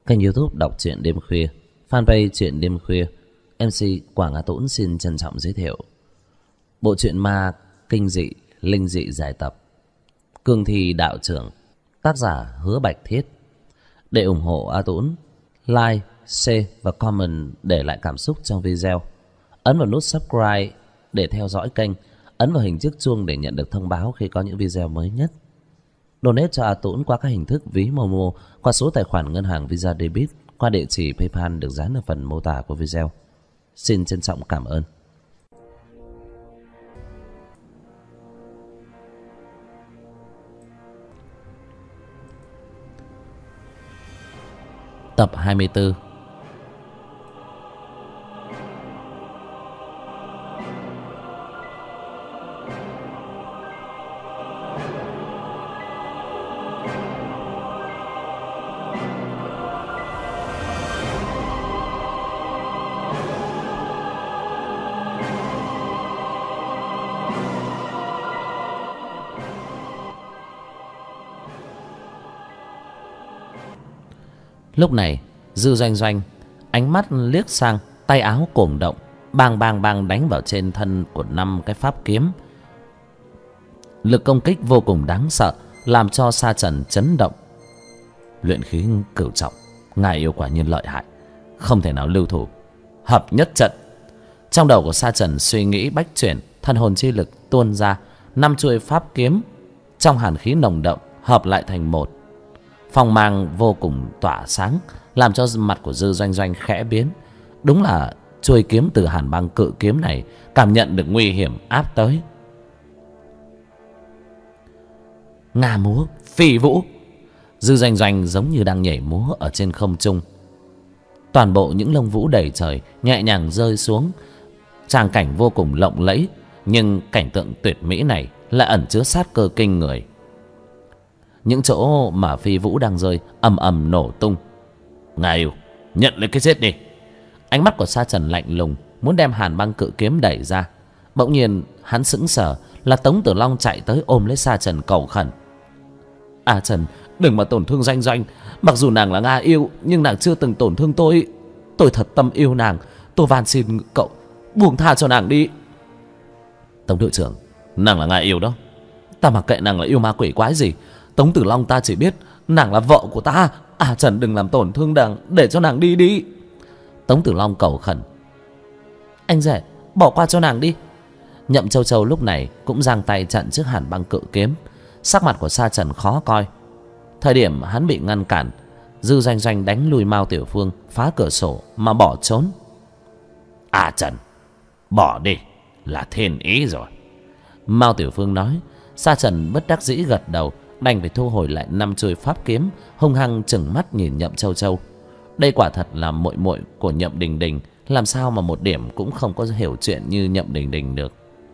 Kênh YouTube đọc truyện đêm khuya, fanpage truyện đêm khuya. MC Quảng Á Tũng xin trân trọng giới thiệu bộ truyện ma kinh dị, linh dị dài tập Cương Thi Đạo Trưởng, tác giả Hứa Bạch Thiết. Để ủng hộ A Tũng, like, share và comment để lại cảm xúc trong video. Ấn vào nút subscribe để theo dõi kênh, ấn vào hình chiếc chuông để nhận được thông báo khi có những video mới nhất. Donate cho A Tũng qua các hình thức ví Momo, qua số tài khoản ngân hàng Visa Debit, qua địa chỉ PayPal được dán ở phần mô tả của video. Xin trân trọng cảm ơn. Tập 24. Lúc này Dư Doanh Doanh ánh mắt liếc sang tay áo cổ động, bang bang bang đánh vào trên thân của 5 cái pháp kiếm. Lực công kích vô cùng đáng sợ, làm cho Sa Trần chấn động. Luyện khí cửu trọng, ngài yêu quả nhiên lợi hại, không thể nào lưu thủ. Hợp nhất trận. Trong đầu của Sa Trần suy nghĩ bách chuyển, thân hồn chi lực tuôn ra, 5 chuôi pháp kiếm trong hàn khí nồng đậm hợp lại thành một. Phong mang vô cùng tỏa sáng, làm cho mặt của Dư Doanh Doanh khẽ biến. Đúng là chuôi kiếm từ Hàn Băng cự kiếm này cảm nhận được nguy hiểm áp tới. Nga múa phi vũ, Dư Doanh Doanh giống như đang nhảy múa ở trên không trung. Toàn bộ những lông vũ đầy trời nhẹ nhàng rơi xuống. Tràng cảnh vô cùng lộng lẫy, nhưng cảnh tượng tuyệt mỹ này lại ẩn chứa sát cơ kinh người. Những chỗ mà phi vũ đang rơi ầm ầm nổ tung. Ngài yêu, nhận lấy cái chết đi. Ánh mắt của Sa Trần lạnh lùng, muốn đem Hàn Băng cự kiếm đẩy ra. Bỗng nhiên hắn sững sờ, là Tống Tử Long chạy tới ôm lấy Sa Trần cầu khẩn. À Trần, đừng mà tổn thương Doanh Doanh. Mặc dù nàng là Nga yêu, nhưng nàng chưa từng tổn thương tôi. Tôi thật tâm yêu nàng. Tôi van xin cậu buông tha cho nàng đi. Tống đội trưởng, nàng là Nga yêu đó. Ta mặc kệ nàng là yêu ma quỷ quái gì. Tống Tử Long ta chỉ biết nàng là vợ của ta. À Trần, đừng làm tổn thương nàng, để cho nàng đi đi. Tống Tử Long cầu khẩn. Anh rể, bỏ qua cho nàng đi. Nhậm Châu Châu lúc này cũng giang tay chặn trước Hàn Băng cự kiếm. Sắc mặt của Sa Trần khó coi. Thời điểm hắn bị ngăn cản, Dư Doanh Doanh đánh lùi Mao Tiểu Phương, phá cửa sổ mà bỏ trốn. À Trần, bỏ đi là thiên ý rồi, Mao Tiểu Phương nói. Sa Trần bất đắc dĩ gật đầu, đành phải thu hồi lại 5 chuôi pháp kiếm, hung hăng chừng mắt nhìn Nhậm Châu Châu. Đây quả thật là muội muội của Nhậm Đình Đình, làm sao mà một điểm cũng không có hiểu chuyện như Nhậm Đình Đình được.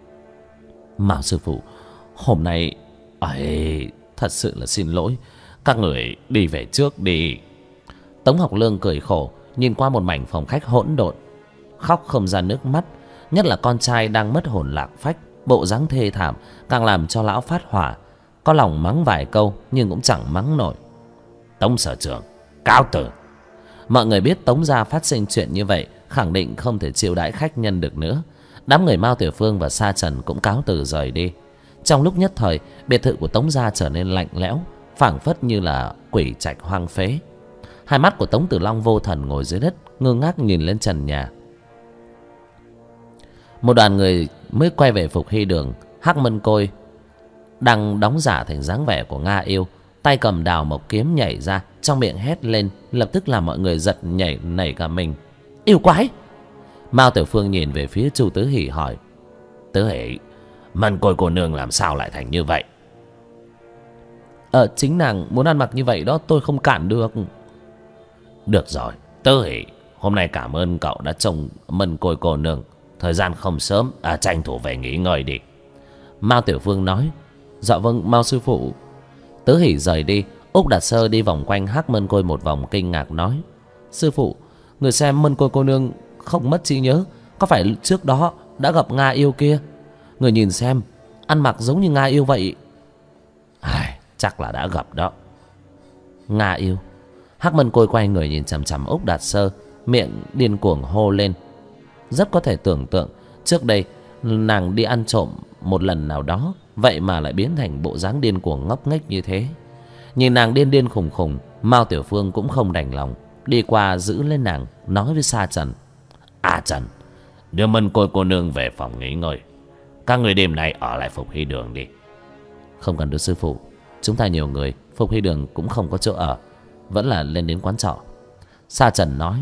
Mao sư phụ, hôm nay thật sự là xin lỗi, các người đi về trước đi. Tống Học Lương cười khổ, nhìn qua một mảnh phòng khách hỗn độn, khóc không ra nước mắt. Nhất là con trai đang mất hồn lạc phách, bộ dáng thê thảm càng làm cho lão phát hỏa. Có lòng mắng vài câu nhưng cũng chẳng mắng nổi. Tống sở trưởng cáo từ. Mọi người biết Tống gia phát sinh chuyện như vậy, khẳng định không thể chiêu đãi khách nhân được nữa. Đám người Mao Tiểu Phương và Sa Trần cũng cáo từ rời đi. Trong lúc nhất thời, biệt thự của Tống gia trở nên lạnh lẽo, phảng phất như là quỷ trạch hoang phế. Hai mắt của Tống Tử Long vô thần ngồi dưới đất, ngơ ngác nhìn lên trần nhà. Một đoàn người mới quay về Phục Hy Đường. Hắc Mân Côi đang đóng giả thành dáng vẻ của Nga yêu, tay cầm đào mộc kiếm nhảy ra, trong miệng hét lên, lập tức làm mọi người giật nhảy nảy cả mình. Yêu quái! Mao Tiểu Phương nhìn về phía Chu Tứ Hỷ hỏi. Tứ Hỷ, Mân Côi cô nương làm sao lại thành như vậy? Chính nàng muốn ăn mặc như vậy đó, tôi không cản được. Được rồi, Tứ Hỷ, hôm nay cảm ơn cậu đã trông Mân Côi cô nương. Thời gian không sớm, tranh thủ về nghỉ ngơi đi. Mao Tiểu Phương nói. Dạ vâng, Mao sư phụ. Tứ Hỷ rời đi. Úc Đạt Sơ đi vòng quanh Hắc Mân Côi một vòng, kinh ngạc nói. Sư phụ, người xem Mân Côi cô nương không mất trí nhớ, có phải trước đó đã gặp Nga yêu kia? Người nhìn xem, ăn mặc giống như Nga yêu vậy. Chắc là đã gặp đó. Nga yêu. Hắc Mân Côi quay người nhìn chằm chằm Úc Đạt Sơ, miệng điên cuồng hô lên. Rất có thể tưởng tượng trước đây nàng đi ăn trộm một lần nào đó, vậy mà lại biến thành bộ dáng điên cuồng ngốc nghếch như thế. Nhìn nàng điên điên khùng khùng, Mao Tiểu Phương cũng không đành lòng, đi qua giữ lên nàng, nói với Sa Trần: "À Trần, đưa Mân Côi cô nương về phòng nghỉ ngơi. Các người đêm nay ở lại Phục Hy Đường đi." "Không cần đâu sư phụ, chúng ta nhiều người, Phục Hy Đường cũng không có chỗ ở, vẫn là lên đến quán trọ." Sa Trần nói: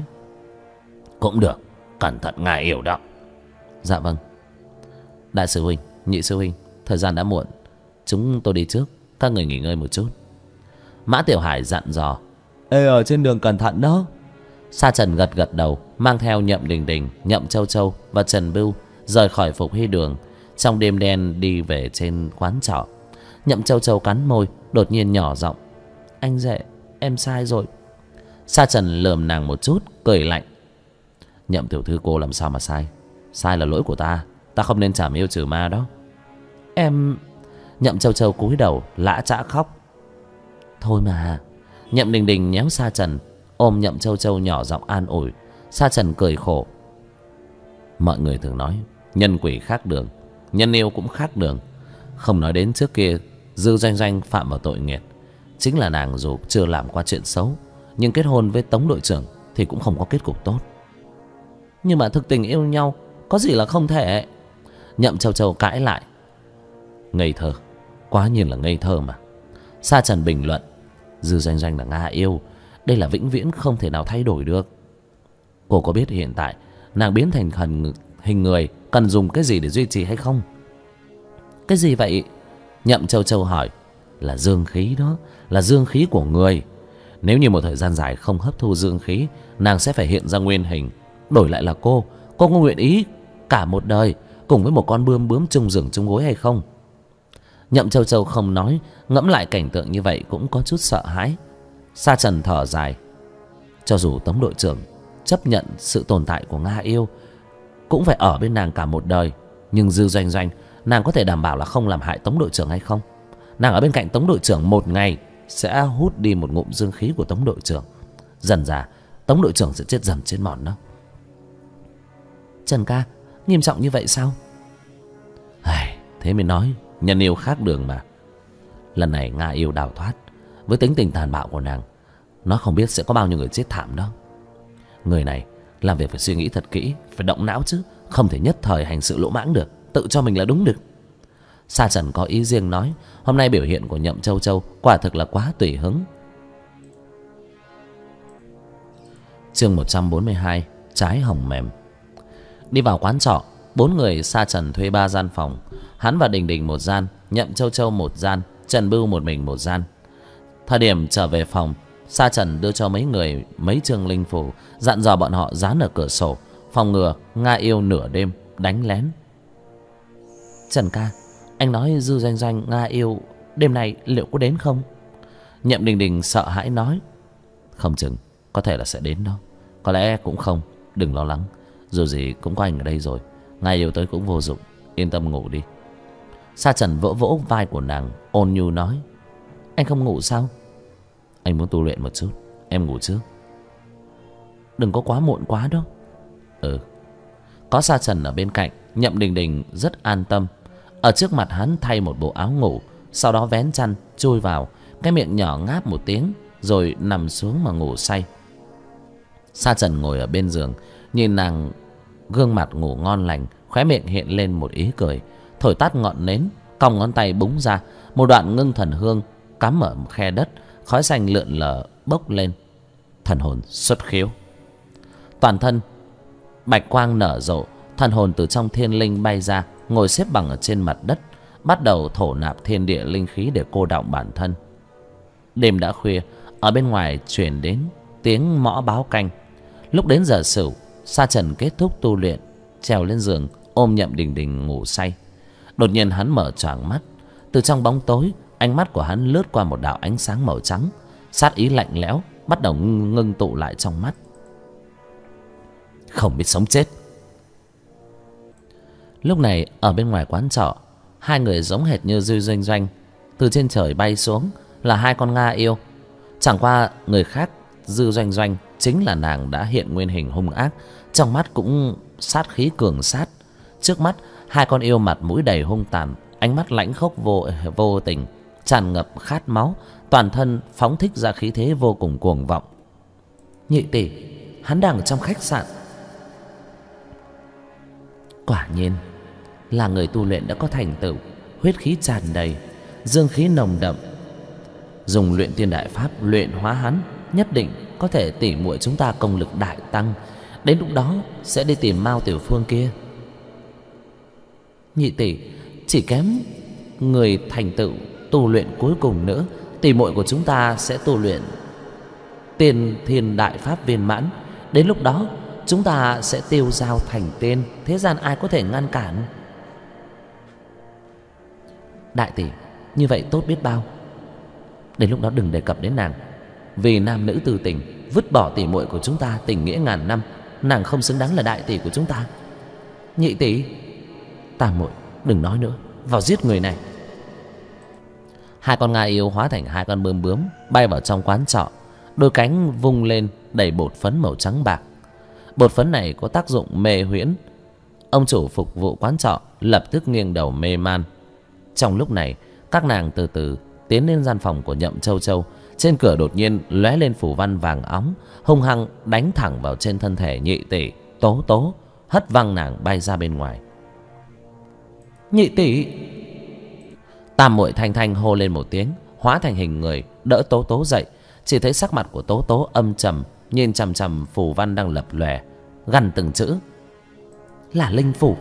"Cũng được, cẩn thận ngài yêu đó." "Dạ vâng." "Đại sư huynh, nhị sư huynh, thời gian đã muộn, chúng tôi đi trước, các người nghỉ ngơi một chút." Mã Tiểu Hải dặn dò: "Ê, ở trên đường cẩn thận đó." Sa Trần gật gật đầu, mang theo Nhậm Đình Đình, Nhậm Châu Châu và Trần Bưu rời khỏi Phục Hy Đường. Trong đêm đen đi về trên quán trọ, Nhậm Châu Châu cắn môi, đột nhiên nhỏ giọng: "Anh rể, em sai rồi." Sa Trần lườm nàng một chút, cười lạnh: "Nhậm tiểu thư cô làm sao mà sai? Sai là lỗi của ta, ta không nên trảm yêu trừ ma đó." "Em..." Nhậm Châu Châu cúi đầu lã chã khóc. "Thôi mà." Nhậm Đình Đình nhéo Sa Trần, ôm Nhậm Châu Châu nhỏ giọng an ủi. Sa Trần cười khổ: "Mọi người thường nói nhân quỷ khác đường, nhân yêu cũng khác đường. Không nói đến trước kia Dư Doanh Doanh phạm vào tội nghiệt, chính là nàng dù chưa làm qua chuyện xấu, nhưng kết hôn với Tống đội trưởng thì cũng không có kết cục tốt." "Nhưng mà thực tình yêu nhau có gì là không thể?" Nhậm Châu Châu cãi lại: "Ngây thơ, quá nhiên là ngây thơ mà." Sa Trần bình luận: "Dư Doanh Doanh là Nga yêu, đây là vĩnh viễn không thể nào thay đổi được. Cô có biết hiện tại nàng biến thành hình người cần dùng cái gì để duy trì hay không?" "Cái gì vậy?" Nhậm Châu Châu hỏi. "Là dương khí đó, là dương khí của người. Nếu như một thời gian dài không hấp thu dương khí, nàng sẽ phải hiện ra nguyên hình. Đổi lại là cô có nguyện ý cả một đời cùng với một con bươm bướm chung giường chung gối hay không?" Nhậm Châu Châu không nói, ngẫm lại cảnh tượng như vậy cũng có chút sợ hãi. Sa Trần thở dài: "Cho dù Tống đội trưởng chấp nhận sự tồn tại của Nga yêu, cũng phải ở bên nàng cả một đời. Nhưng Dư Doanh Doanh, nàng có thể đảm bảo là không làm hại Tống đội trưởng hay không? Nàng ở bên cạnh Tống đội trưởng một ngày sẽ hút đi một ngụm dương khí của Tống đội trưởng. Dần dà Tống đội trưởng sẽ chết dần chết mòn đó." "Trần ca, nghiêm trọng như vậy sao?" "Thế mới nói nhân yêu khác đường mà. Lần này Nga yêu đào thoát, với tính tình tàn bạo của nàng, nó không biết sẽ có bao nhiêu người chết thảm đó. Người này làm việc phải suy nghĩ thật kỹ, phải động não chứ, không thể nhất thời hành sự lỗ mãng được, tự cho mình là đúng được." Sa Trần có ý riêng nói, hôm nay biểu hiện của Nhậm Châu Châu quả thực là quá tùy hứng. Chương 142: Trái hồng mềm. Đi vào quán trọ, bốn người Sa Trần thuê 3 gian phòng. Hắn và Đình Đình một gian, Nhậm Châu Châu một gian, Trần Bưu một mình một gian. Thời điểm trở về phòng, Sa Trần đưa cho mấy người mấy chương linh phù, dặn dò bọn họ dán ở cửa sổ, phòng ngừa Nga yêu nửa đêm đánh lén. "Trần ca, anh nói Dư Doanh Doanh Nga yêu đêm nay liệu có đến không?" Nhậm Đình Đình sợ hãi nói: "Không chừng, có thể là sẽ đến đó, có lẽ cũng không, đừng lo lắng. Dù gì cũng có anh ở đây rồi, Nga yêu tới cũng vô dụng, yên tâm ngủ đi." Sa Trần vỗ vỗ vai của nàng, ôn nhu nói: "Anh không ngủ sao?" "Anh muốn tu luyện một chút, em ngủ trước." "Đừng có quá muộn quá đó." "Ừ." Có Sa Trần ở bên cạnh, Nhậm Đình Đình rất an tâm. Ở trước mặt hắn thay một bộ áo ngủ, sau đó vén chăn chui vào, cái miệng nhỏ ngáp một tiếng rồi nằm xuống mà ngủ say. Sa Trần ngồi ở bên giường, nhìn nàng gương mặt ngủ ngon lành, khóe miệng hiện lên một ý cười, thổi tắt ngọn nến, cong ngón tay búng ra một đoạn ngưng thần hương cắm ở khe đất, khói xanh lượn lờ bốc lên. Thần hồn xuất khiếu, toàn thân bạch quang nở rộ, thần hồn từ trong thiên linh bay ra, ngồi xếp bằng ở trên mặt đất, bắt đầu thổ nạp thiên địa linh khí để cô đọng bản thân. Đêm đã khuya, ở bên ngoài truyền đến tiếng mõ báo canh. Lúc đến giờ sửu, Sa Trần kết thúc tu luyện, trèo lên giường ôm Nhậm Đình Đình ngủ say. Đột nhiên hắn mở choàng mắt, từ trong bóng tối, ánh mắt của hắn lướt qua một đạo ánh sáng màu trắng, sát ý lạnh lẽo bắt đầu ngưng tụ lại trong mắt. Không biết sống chết. Lúc này ở bên ngoài quán trọ, hai người giống hệt như Dư Doanh Doanh từ trên trời bay xuống là hai con Nga yêu. Chẳng qua người khác Dư Doanh Doanh chính là nàng đã hiện nguyên hình hung ác, trong mắt cũng sát khí cường sát. Trước mắt hai con yêu mặt mũi đầy hung tàn, ánh mắt lãnh khốc vô tình, tràn ngập khát máu, toàn thân phóng thích ra khí thế vô cùng cuồng vọng. Nhị tỷ, hắn đang ở trong khách sạn. Quả nhiên là người tu luyện đã có thành tựu, huyết khí tràn đầy, dương khí nồng đậm. Dùng luyện tiên đại pháp luyện hóa hắn, nhất định có thể tỉ muội chúng ta công lực đại tăng. Đến lúc đó sẽ đi tìm Mao Tiểu Phương kia. Nhị tỷ, chỉ kém người thành tựu tu luyện cuối cùng nữa, tỷ muội của chúng ta sẽ tu luyện tiên thiên đại pháp viên mãn. Đến lúc đó chúng ta sẽ tiêu dao thành tiên, thế gian ai có thể ngăn cản. Đại tỷ, như vậy tốt biết bao. Đến lúc đó đừng đề cập đến nàng, vì nam nữ tư tình, vứt bỏ tỷ muội của chúng ta tình nghĩa ngàn năm, nàng không xứng đáng là đại tỷ của chúng ta. Nhị tỷ, tam muội đừng nói nữa, vào giết người này. Hai con nga yêu hóa thành hai con bướm bay vào trong quán trọ, đôi cánh vung lên đầy bột phấn màu trắng bạc. Bột phấn này có tác dụng mê huyễn. Ông chủ phục vụ quán trọ lập tức nghiêng đầu mê man. Trong lúc này, các nàng từ từ tiến lên gian phòng của Nhậm Châu Châu. Trên cửa đột nhiên lóe lên phù văn vàng óng, hung hăng đánh thẳng vào trên thân thể nhị tỷ Tố Tố, hất văng nàng bay ra bên ngoài. Nhị tỷ! Tam muội Thanh Thanh hô lên một tiếng, hóa thành hình người đỡ Tố Tố dậy. Chỉ thấy sắc mặt của Tố Tố âm trầm, nhìn chằm chằm phù văn đang lập lòe, gằn từng chữ: là linh phủ.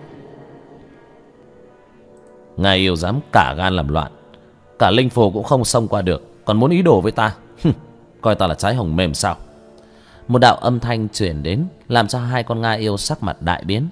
Ngài yêu dám cả gan làm loạn, cả linh phù cũng không xông qua được, còn muốn ý đồ với ta? Coi ta là trái hồng mềm sao? Một đạo âm thanh truyền đến, làm cho hai con nga yêu sắc mặt đại biến.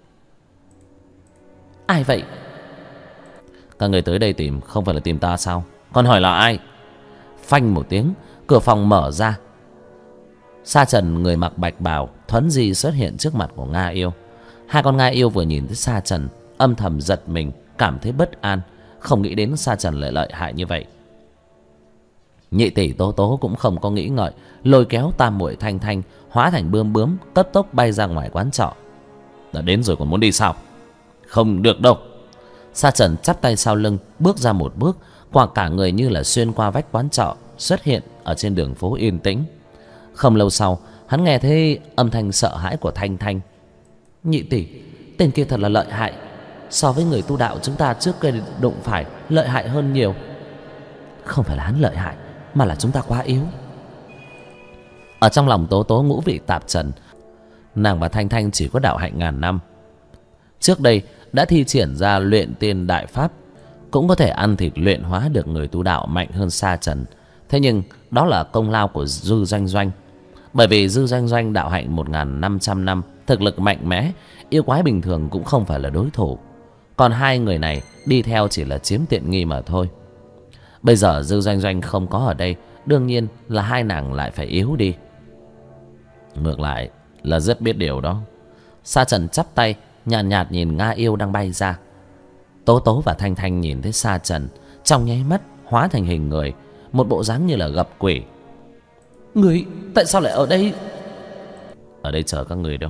Ai vậy? Các người tới đây tìm không phải là tìm ta sao? Còn hỏi là ai? Phanh một tiếng, cửa phòng mở ra. Sa Trần người mặc bạch bào thuấn di xuất hiện trước mặt của nga yêu. Hai con nga yêu vừa nhìn thấy Sa Trần, âm thầm giật mình, cảm thấy bất an, không nghĩ đến Sa Trần lại lợi hại như vậy. Nhị tỷ Tố Tố cũng không có nghĩ ngợi, lôi kéo tam muội Thanh Thanh hóa thành bướm cấp tốc bay ra ngoài quán trọ. Đã đến rồi còn muốn đi sao? Không được đâu. Sa Trần chắp tay sau lưng, bước ra một bước, qua cả người như là xuyên qua vách quán trọ, xuất hiện ở trên đường phố yên tĩnh. Không lâu sau, hắn nghe thấy âm thanh sợ hãi của Thanh Thanh. Nhị tỷ, tên kia thật là lợi hại, so với người tu đạo chúng ta trước kia đụng phải lợi hại hơn nhiều. Không phải là hắn lợi hại, mà là chúng ta quá yếu. Ở trong lòng Tố Tố ngũ vị tạp trần. Nàng và Thanh Thanh chỉ có đạo hạnh ngàn năm, trước đây đã thi triển ra luyện tiên đại pháp, cũng có thể ăn thịt luyện hóa được người tu đạo mạnh hơn Sa Trần. Thế nhưng đó là công lao của Dư Doanh Doanh. Bởi vì Dư Doanh Doanh đạo hạnh 1500 năm, thực lực mạnh mẽ, yêu quái bình thường cũng không phải là đối thủ. Còn hai người này đi theo chỉ là chiếm tiện nghi mà thôi. Bây giờ Dư Doanh Doanh không có ở đây, đương nhiên là hai nàng lại phải yếu đi. Ngược lại là rất biết điều đó. Sa Trần chắp tay, nhàn nhạt nhìn nga yêu đang bay ra. Tố Tố và Thanh Thanh nhìn thấy Sa Trần, trong nháy mắt hóa thành hình người, một bộ dáng như là gặp quỷ. Người tại sao lại ở đây? Ở đây chờ các người đâu.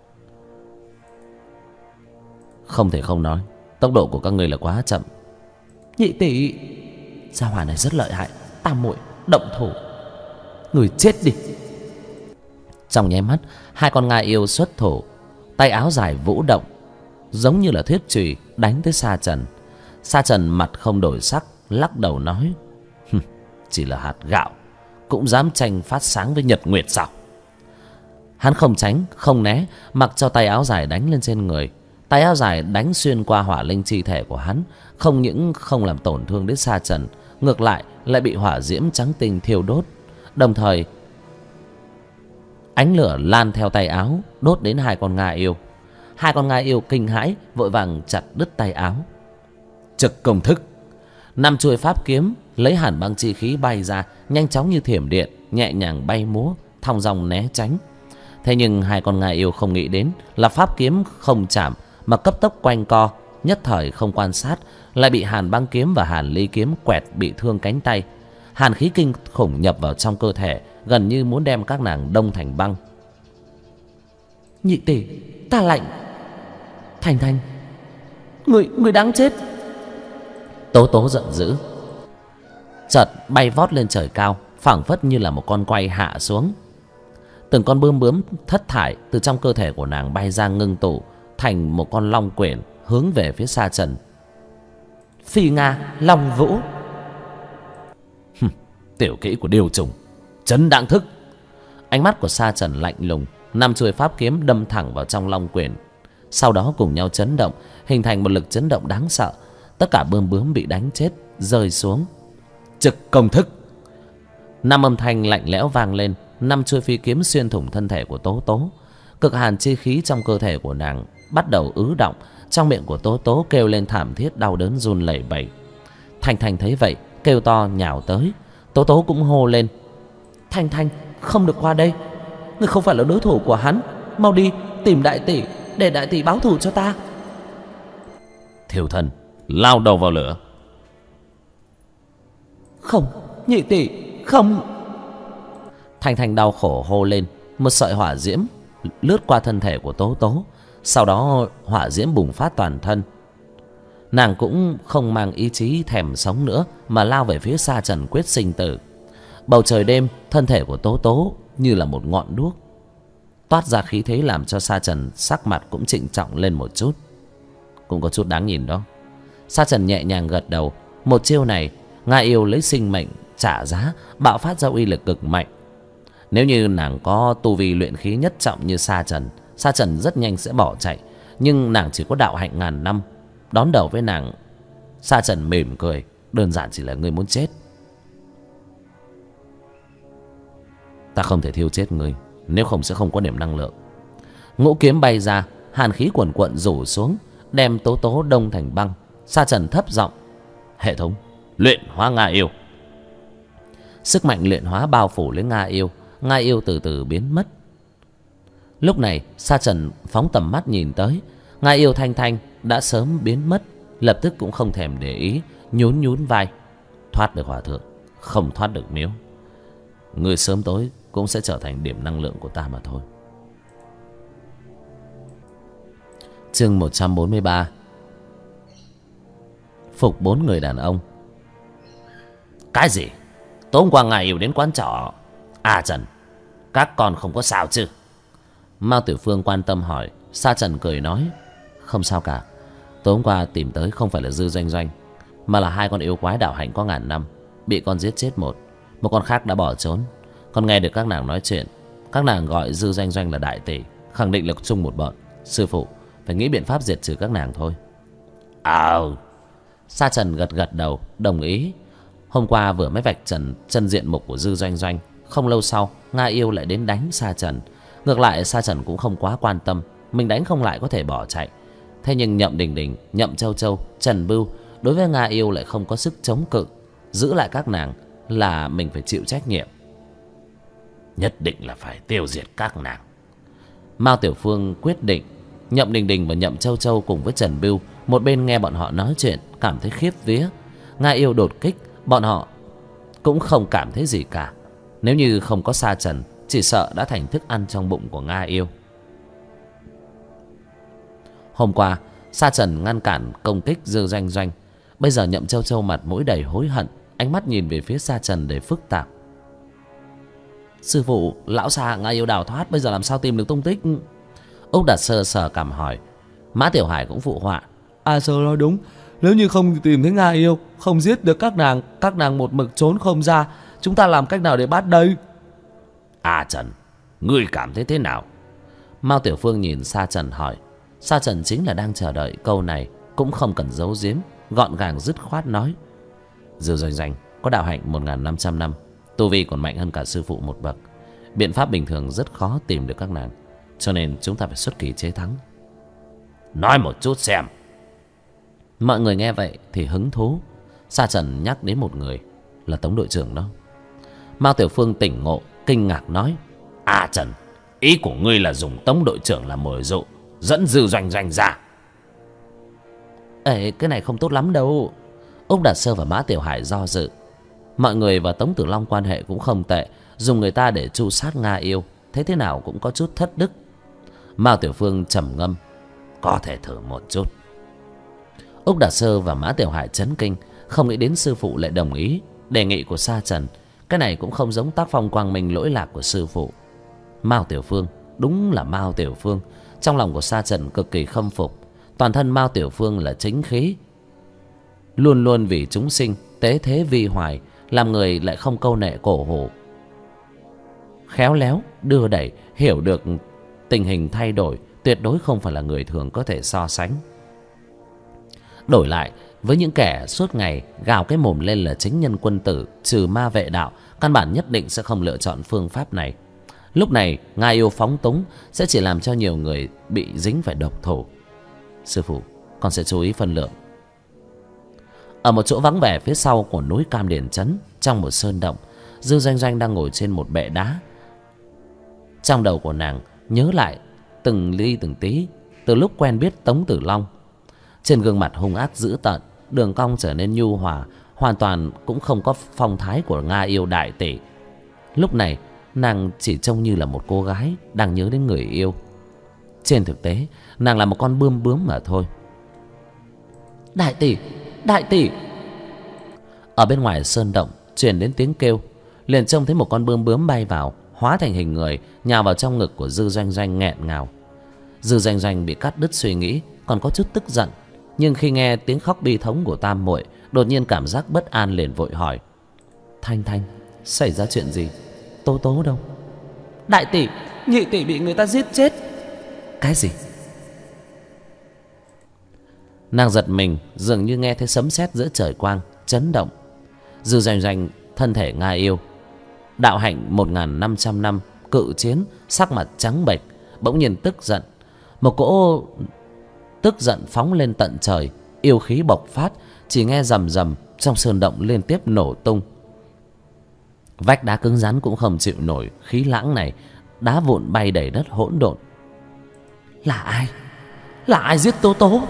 Không thể không nói, tốc độ của các người là quá chậm. Nhị tỷ, gia hỏa này rất lợi hại, tam muội động thủ. Người chết đi. Trong nháy mắt, hai con nga yêu xuất thủ, tay áo dài vũ động, giống như là thiết chùy đánh tới Sa Trần. Sa Trần mặt không đổi sắc, lắc đầu nói: chỉ là hạt gạo cũng dám tranh phát sáng với nhật nguyệt sao? Hắn không tránh không né, mặc cho tay áo dài đánh lên trên người. Tay áo dài đánh xuyên qua hỏa linh chi thể của hắn, không những không làm tổn thương đến Sa Trần, ngược lại lại bị hỏa diễm trắng tinh thiêu đốt. Đồng thời ánh lửa lan theo tay áo, đốt đến hai con nga yêu. Hai con nga yêu kinh hãi, vội vàng chặt đứt tay áo. Trực công thức. 5 chuôi pháp kiếm lấy hàn băng chi khí bay ra, nhanh chóng như thiểm điện, nhẹ nhàng bay múa, thong dong né tránh. Thế nhưng hai con nga yêu không nghĩ đến là pháp kiếm không chạm mà cấp tốc quanh co, nhất thời không quan sát, lại bị hàn băng kiếm và hàn ly kiếm quẹt bị thương cánh tay. Hàn khí kinh khủng nhập vào trong cơ thể, gần như muốn đem các nàng đông thành băng. Nhị tỷ, ta lạnh. Thành Thành, người đáng chết. Tố Tố giận dữ, chợt bay vót lên trời cao, phảng phất như là một con quay hạ xuống. Từng con bướm bướm thất thải từ trong cơ thể của nàng bay ra, ngưng tụ thành một con long quyển hướng về phía Sa Trần. Phi Nga Long Vũ. Tiểu kỹ của điều trùng, chấn đãng thức. Ánh mắt của Sa Trần lạnh lùng, 5 chuôi pháp kiếm đâm thẳng vào trong long quyển, sau đó cùng nhau chấn động, hình thành một lực chấn động đáng sợ. Tất cả bướm bướm bị đánh chết rơi xuống. Trực công thức. 5 âm thanh lạnh lẽo vang lên, 5 chuôi phi kiếm xuyên thủng thân thể của Tố Tố. Cực hàn chi khí trong cơ thể của nàng bắt đầu ứ động, trong miệng của Tố Tố kêu lên thảm thiết, đau đớn run lẩy bẩy. Thành Thành thấy vậy kêu to nhào tới. Tố Tố cũng hô lên: Thành Thành, không được qua đây, người không phải là đối thủ của hắn. Mau đi tìm đại tỷ, để đại tỷ báo thù cho ta. Thiêu thân lao đầu vào lửa. Không, nhị tỷ, không. Thành Thành đau khổ hô lên. Một sợi hỏa diễm lướt qua thân thể của Tố Tố, sau đó hỏa diễm bùng phát toàn thân. Nàng cũng không mang ý chí thèm sống nữa, mà lao về phía Sa Trần quyết sinh tử. Bầu trời đêm, thân thể của Tố Tố như là một ngọn đuốc, toát ra khí thế làm cho Sa Trần sắc mặt cũng trịnh trọng lên một chút. Cũng có chút đáng nhìn đó. Sa Trần nhẹ nhàng gật đầu. Một chiêu này Nga Yêu lấy sinh mệnh trả giá, bạo phát ra uy lực cực mạnh. Nếu như nàng có tu vi luyện khí nhất trọng như Sa Trần, Sa Trần rất nhanh sẽ bỏ chạy. Nhưng nàng chỉ có đạo hạnh ngàn năm. Đón đầu với nàng, Sa Trần mỉm cười, đơn giản chỉ là ngươi muốn chết. Ta không thể thiêu chết ngươi, nếu không sẽ không có điểm năng lượng. Ngũ kiếm bay ra, hàn khí cuồn cuộn rủ xuống, đem Tố Tố đông thành băng. Sa Trần thấp giọng: hệ thống luyện hóa Nga Yêu. Sức mạnh luyện hóa bao phủ lấy Nga Yêu. Nga Yêu từ từ biến mất. Lúc này Sa Trần phóng tầm mắt nhìn tới, Nga Yêu Thanh Thanh đã sớm biến mất. Lập tức cũng không thèm để ý, nhún nhún vai: thoát được hòa thượng, không thoát được miếu. Người sớm tối cũng sẽ trở thành điểm năng lượng của ta mà thôi. Chương 143. Phục 4 người đàn ông. Cái gì? Tối hôm qua Nga Yêu đến quán trọ A Trần, các con không có sao chứ? Mao Tiểu Phương quan tâm hỏi. Sa Trần cười nói: không sao cả. Tối hôm qua tìm tới không phải là Dư Doanh Doanh, mà là 2 con yêu quái đạo hạnh có ngàn năm, bị con giết chết một con khác đã bỏ trốn. Con nghe được các nàng nói chuyện, các nàng gọi Dư Doanh Doanh là đại tỷ, khẳng định là chung một bọn. Sư phụ phải nghĩ biện pháp diệt trừ các nàng thôi. Sa Trần gật gật đầu đồng ý. Hôm qua vừa mới vạch trần chân diện mục của Dư Doanh Doanh, không lâu sau Nga Yêu lại đến đánh Sa Trần. Ngược lại Sa Trần cũng không quá quan tâm, mình đánh không lại có thể bỏ chạy. Thế nhưng Nhậm Đình Đình, Nhậm Châu Châu, Trần Bưu đối với Nga Yêu lại không có sức chống cự. Giữ lại các nàng là mình phải chịu trách nhiệm. Nhất định là phải tiêu diệt các nàng. Mao Tiểu Phương quyết định. Nhậm Đình Đình và Nhậm Châu Châu cùng với Trần Bưu một bên nghe bọn họ nói chuyện, cảm thấy khiếp vía. Nga Yêu đột kích, bọn họ cũng không cảm thấy gì cả. Nếu như không có Sa Trần, chỉ sợ đã thành thức ăn trong bụng của Nga Yêu. Hôm qua Sa Trần ngăn cản công kích Dư Doanh Doanh. Bây giờ Nhậm Châu Châu mặt mũi đầy hối hận, ánh mắt nhìn về phía Sa Trần đầy phức tạp. Sư phụ, lão Sa Nga Yêu đào thoát, bây giờ làm sao tìm được tung tích? Úc Đạt Sơ sờ cằm hỏi. Mã Tiểu Hải cũng phụ họa. Sơ nói đúng, nếu như không tìm thấy Nga Yêu, không giết được các nàng một mực trốn không ra, chúng ta làm cách nào để bắt đây? Trần, ngươi cảm thấy thế nào? Mao Tiểu Phương nhìn Sa Trần hỏi. Sa Trần chính là đang chờ đợi câu này, cũng không cần giấu giếm, gọn gàng dứt khoát nói. Dư Doanh Doanh có đạo hạnh 1500 năm, tu vi còn mạnh hơn cả sư phụ một bậc. Biện pháp bình thường rất khó tìm được các nàng, cho nên chúng ta phải xuất kỳ chế thắng. Nói một chút xem. Mọi người nghe vậy thì hứng thú. Sa Trần nhắc đến một người, là Tống đội trưởng đó. Mao Tiểu Phương tỉnh ngộ, kinh ngạc nói. Trần, ý của ngươi là dùng Tống đội trưởng làm mồi dụ, dẫn Dư Doanh Doanh ra? Cái này không tốt lắm đâu. Úc Đạt Sơ và Mã Tiểu Hải do dự. Mọi người và Tống Tử Long quan hệ cũng không tệ. dùng người ta để tru sát Nga Yêu, thế thế nào cũng có chút thất đức. Mao Tiểu Phương trầm ngâm: có thể thử một chút. Úc Đạt Sơ và Mã Tiểu Hải chấn kinh, không nghĩ đến sư phụ lại đồng ý đề nghị của Sa Trần. Cái này cũng không giống tác phong quang minh lỗi lạc của sư phụ. Mao Tiểu Phương, đúng là Mao Tiểu Phương. Trong lòng của Sa Trần cực kỳ khâm phục. Toàn thân Mao Tiểu Phương là chính khí, luôn luôn vì chúng sinh tế thế vi hoài, làm người lại không câu nệ cổ hủ, khéo léo đưa đẩy, hiểu được tình hình thay đổi, tuyệt đối không phải là người thường có thể so sánh. Đổi lại với những kẻ suốt ngày gào cái mồm lên là chính nhân quân tử, trừ ma vệ đạo, căn bản nhất định sẽ không lựa chọn phương pháp này. Lúc này Nga Yêu phóng túng sẽ chỉ làm cho nhiều người bị dính phải độc thủ. Sư phụ, con sẽ chú ý phân lượng. Ở một chỗ vắng vẻ phía sau của núi Cam Điền Trấn, trong một sơn động, Dư Doanh Doanh đang ngồi trên một bệ đá. Trong đầu của nàng nhớ lại từng ly từng tí từ lúc quen biết Tống Tử Long. Trên gương mặt hung ác dữ tợn, đường cong trở nên nhu hòa, hoàn toàn cũng không có phong thái của Nga Yêu đại tỷ. Lúc này nàng chỉ trông như là một cô gái đang nhớ đến người yêu. Trên thực tế nàng là một con bươm bướm mà thôi. Đại tỷ, đại tỷ! Ở bên ngoài sơn động truyền đến tiếng kêu, liền trông thấy một con bươm bướm bay vào, hóa thành hình người, nhào vào trong ngực của Dư Doanh Doanh nghẹn ngào. Dư Doanh Doanh bị cắt đứt suy nghĩ, còn có chút tức giận, nhưng khi nghe tiếng khóc bi thống của tam muội, đột nhiên cảm giác bất an, liền vội hỏi: Thanh Thanh, xảy ra chuyện gì? Tố Tố đâu? Đại tỷ, nhị tỷ bị người ta giết chết. Cái gì? Nàng giật mình, dường như nghe thấy sấm sét giữa trời quang, chấn động. Dư Doanh Doanh thân thể Nga Yêu, đạo hạnh 1500 năm cự chiến, sắc mặt trắng bệch, bỗng nhiên tức giận. Một cỗ tức giận phóng lên tận trời, yêu khí bộc phát, chỉ nghe rầm rầm, trong sơn động liên tiếp nổ tung. Vách đá cứng rắn cũng không chịu nổi khí lãng này, đá vụn bay đầy đất hỗn độn. Là ai? Là ai giết Tố Tố?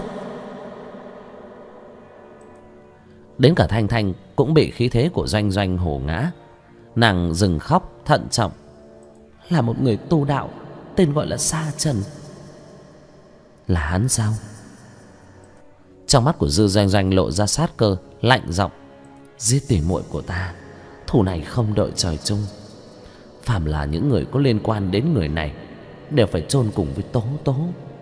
Đến cả Thanh Thanh cũng bị khí thế của Doanh Doanh hổ ngã. Nàng dừng khóc, thận trọng: Là một người tu đạo, tên gọi là Sa Trần. Là hắn sao? Trong mắt của Dư Doanh Doanh lộ ra sát cơ, lạnh giọng: Giết tỷ muội của ta, thù này không đợi trời chung. Phàm là những người có liên quan đến người này đều phải chôn cùng với Tố Tố.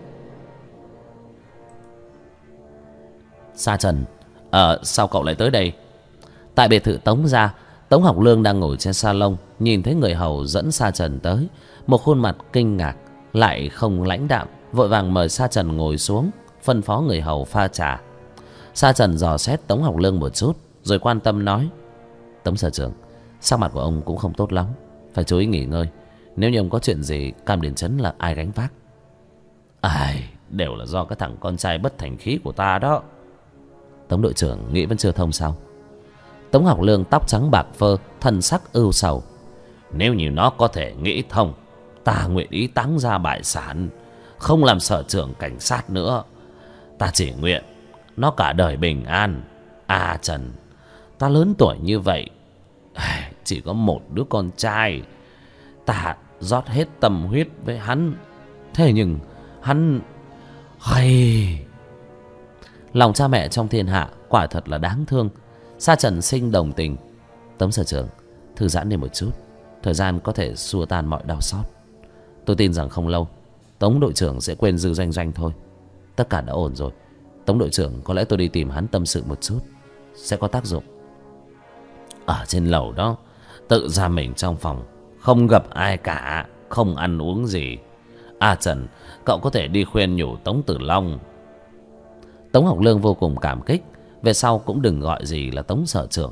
Sa Trần, sao cậu lại tới đây? Tại biệt thự Tống gia, Tống Học Lương đang ngồi trên salon, nhìn thấy người hầu dẫn Sa Trần tới, một khuôn mặt kinh ngạc lại không lãnh đạm, vội vàng mời Sa Trần ngồi xuống, phân phó người hầu pha trà. Sa Trần dò xét Tống Học Lương một chút, rồi quan tâm nói: Tống sở trưởng, sắc mặt của ông cũng không tốt lắm, phải chú ý nghỉ ngơi. Nếu như ông có chuyện gì, Cam Điền Trấn là ai gánh vác? Ai, đều là do cái thằng con trai bất thành khí của ta đó. Tống đội trưởng nghĩ vẫn chưa thông sao? Tống Học Lương tóc trắng bạc phơ, thân sắc ưu sầu: Nếu như nó có thể nghĩ thông, ta nguyện ý táng ra bại sản, không làm sở trưởng cảnh sát nữa. Ta chỉ nguyện nó cả đời bình an. À Trần, ta lớn tuổi như vậy, chỉ có một đứa con trai, ta rót hết tâm huyết với hắn, thế nhưng hắn hay... Lòng cha mẹ trong thiên hạ quả thật là đáng thương. Sa Trần sinh đồng tình: Tống sở trưởng, thư giãn đi một chút, thời gian có thể xua tan mọi đau xót. Tôi tin rằng không lâu Tống đội trưởng sẽ quên Dư Doanh Doanh thôi. Tất cả đã ổn rồi. Tống đội trưởng, có lẽ tôi đi tìm hắn tâm sự một chút sẽ có tác dụng. Ở trên lầu đó, tự ra mình trong phòng, không gặp ai cả, không ăn uống gì. À Trần, cậu có thể đi khuyên nhủ Tống Tử Long. Tống Học Lương vô cùng cảm kích, về sau cũng đừng gọi gì là Tống sở trưởng.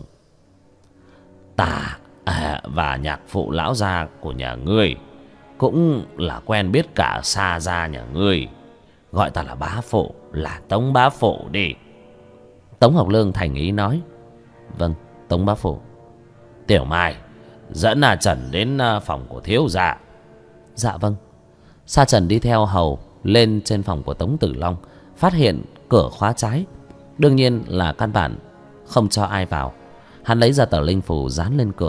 Ta và nhạc phụ lão gia của nhà ngươi cũng là quen biết cả Sa gia nhà ngươi, gọi ta là bá phụ, là Tống bá phụ đi. Tống Học Lương thành ý nói: Vâng, Tống bá phụ. Tiểu Mai, dẫn A Trần đến phòng của thiếu gia. Dạ vâng. Sa Trần đi theo hầu lên trên phòng của Tống Tử Long, phát hiện cửa khóa trái, đương nhiên là căn bản không cho ai vào. Hắn lấy ra tờ linh phù dán lên cửa,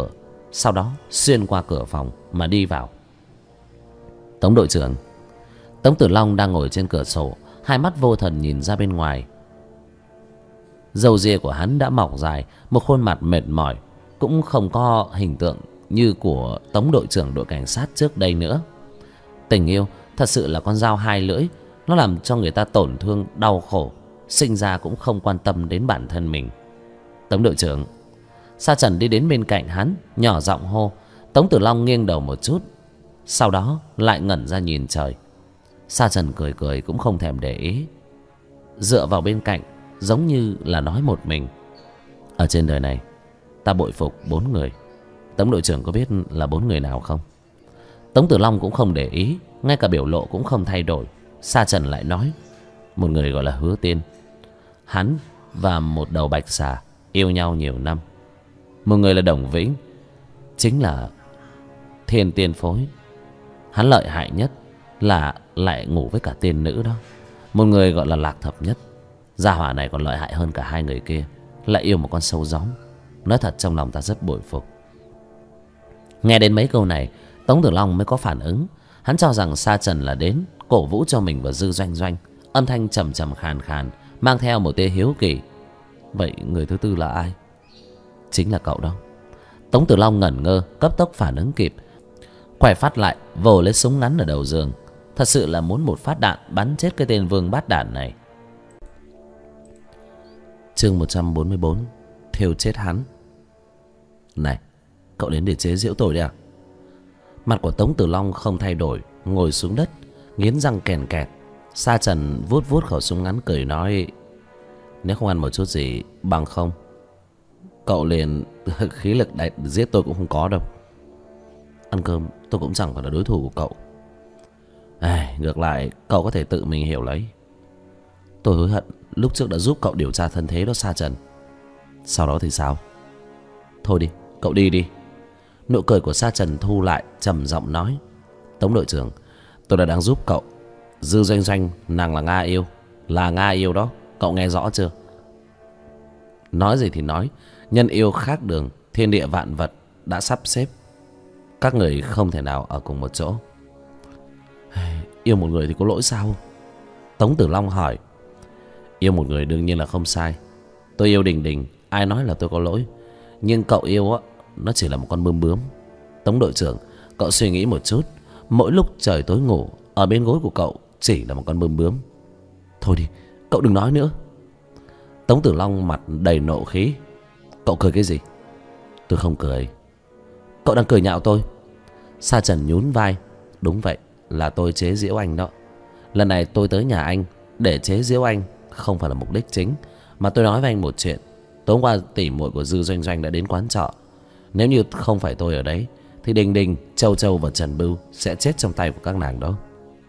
sau đó xuyên qua cửa phòng mà đi vào. Tống đội trưởng. Tống Tử Long đang ngồi trên cửa sổ, hai mắt vô thần nhìn ra bên ngoài. Râu ria của hắn đã mọc dài, một khuôn mặt mệt mỏi, cũng không có hình tượng như của Tống đội trưởng đội cảnh sát trước đây nữa. Tình yêu thật sự là con dao hai lưỡi, nó làm cho người ta tổn thương, đau khổ, sinh ra cũng không quan tâm đến bản thân mình. Tống đội trưởng. Sa Trần đi đến bên cạnh hắn, nhỏ giọng hô. Tống Tử Long nghiêng đầu một chút, sau đó lại ngẩn ra nhìn trời. Sa Trần cười cười cũng không thèm để ý, dựa vào bên cạnh giống như là nói một mình. Ở trên đời này ta bội phục 4 người. Tống đội trưởng có biết là 4 người nào không? Tống Tử Long cũng không để ý, ngay cả biểu lộ cũng không thay đổi. Sa Trần lại nói. Một người gọi là Hứa Tiên, hắn và một đầu bạch xà yêu nhau nhiều năm. Một người là Đồng Vĩnh, chính là thiên tiên phối. Hắn lợi hại nhất là lại ngủ với cả tiên nữ đó. Một người gọi là Lạc Thập Nhất, gia hỏa này còn lợi hại hơn cả hai người kia, lại yêu một con sâu gióng. Nói thật trong lòng ta rất bội phục. Nghe đến mấy câu này, Tống Tử Long mới có phản ứng. Hắn cho rằng Sa Trần là đến cổ vũ cho mình và Dư Doanh Doanh. Âm thanh trầm trầm khàn khàn, mang theo một tia hiếu kỳ. Vậy người thứ tư là ai? Chính là cậu đó. Tống Tử Long ngẩn ngơ, cấp tốc phản ứng kịp, quay phát lại vồ lấy súng ngắn ở đầu giường. Thật sự là muốn một phát đạn bắn chết cái tên vương bát đản này. Chương 144. Thêu chết hắn. Này, cậu đến để chế giễu tôi đấy à? Mặt của Tống Tử Long không thay đổi, ngồi xuống đất, nghiến răng kèn kẹt. Sa Trần vuốt vuốt khẩu súng ngắn cười nói. Nếu không ăn một chút gì bằng không, cậu liền khí lực để giết tôi cũng không có đâu. Ăn cơm tôi cũng chẳng phải là đối thủ của cậu. Ngược lại cậu có thể tự mình hiểu lấy. Tôi hối hận lúc trước đã giúp cậu điều tra thân thế đó Sa Trần. Sau đó thì sao? Thôi đi, cậu đi đi. Nụ cười của Sa Trần thu lại, trầm giọng nói. Tống đội trưởng, tôi đã đang giúp cậu. Dư Doanh Doanh nàng là Nga yêu. Là Nga yêu đó, cậu nghe rõ chưa? Nói gì thì nói, nhân yêu khác đường, thiên địa vạn vật đã sắp xếp, các người không thể nào ở cùng một chỗ. Yêu một người thì có lỗi sao? Tống Tử Long hỏi. Yêu một người đương nhiên là không sai. Tôi yêu Đình Đình, ai nói là tôi có lỗi? Nhưng cậu yêu á, nó chỉ là một con bướm bướm. Tống đội trưởng, cậu suy nghĩ một chút. Mỗi lúc trời tối ngủ, ở bên gối của cậu chỉ là một con bướm bướm. Thôi đi, cậu đừng nói nữa. Tống Tử Long mặt đầy nộ khí. Cậu cười cái gì? Tôi không cười. Cậu đang cười nhạo tôi. Sa Trần nhún vai. Đúng vậy, là tôi chế giễu anh đó. Lần này tôi tới nhà anh để chế giễu anh không phải là mục đích chính, mà tôi nói với anh một chuyện. Tối hôm qua tỉ muội của Dư Doanh Doanh đã đến quán trọ. Nếu như không phải tôi ở đấy thì Đình Đình, Châu Châu và Trần Bưu sẽ chết trong tay của các nàng đó.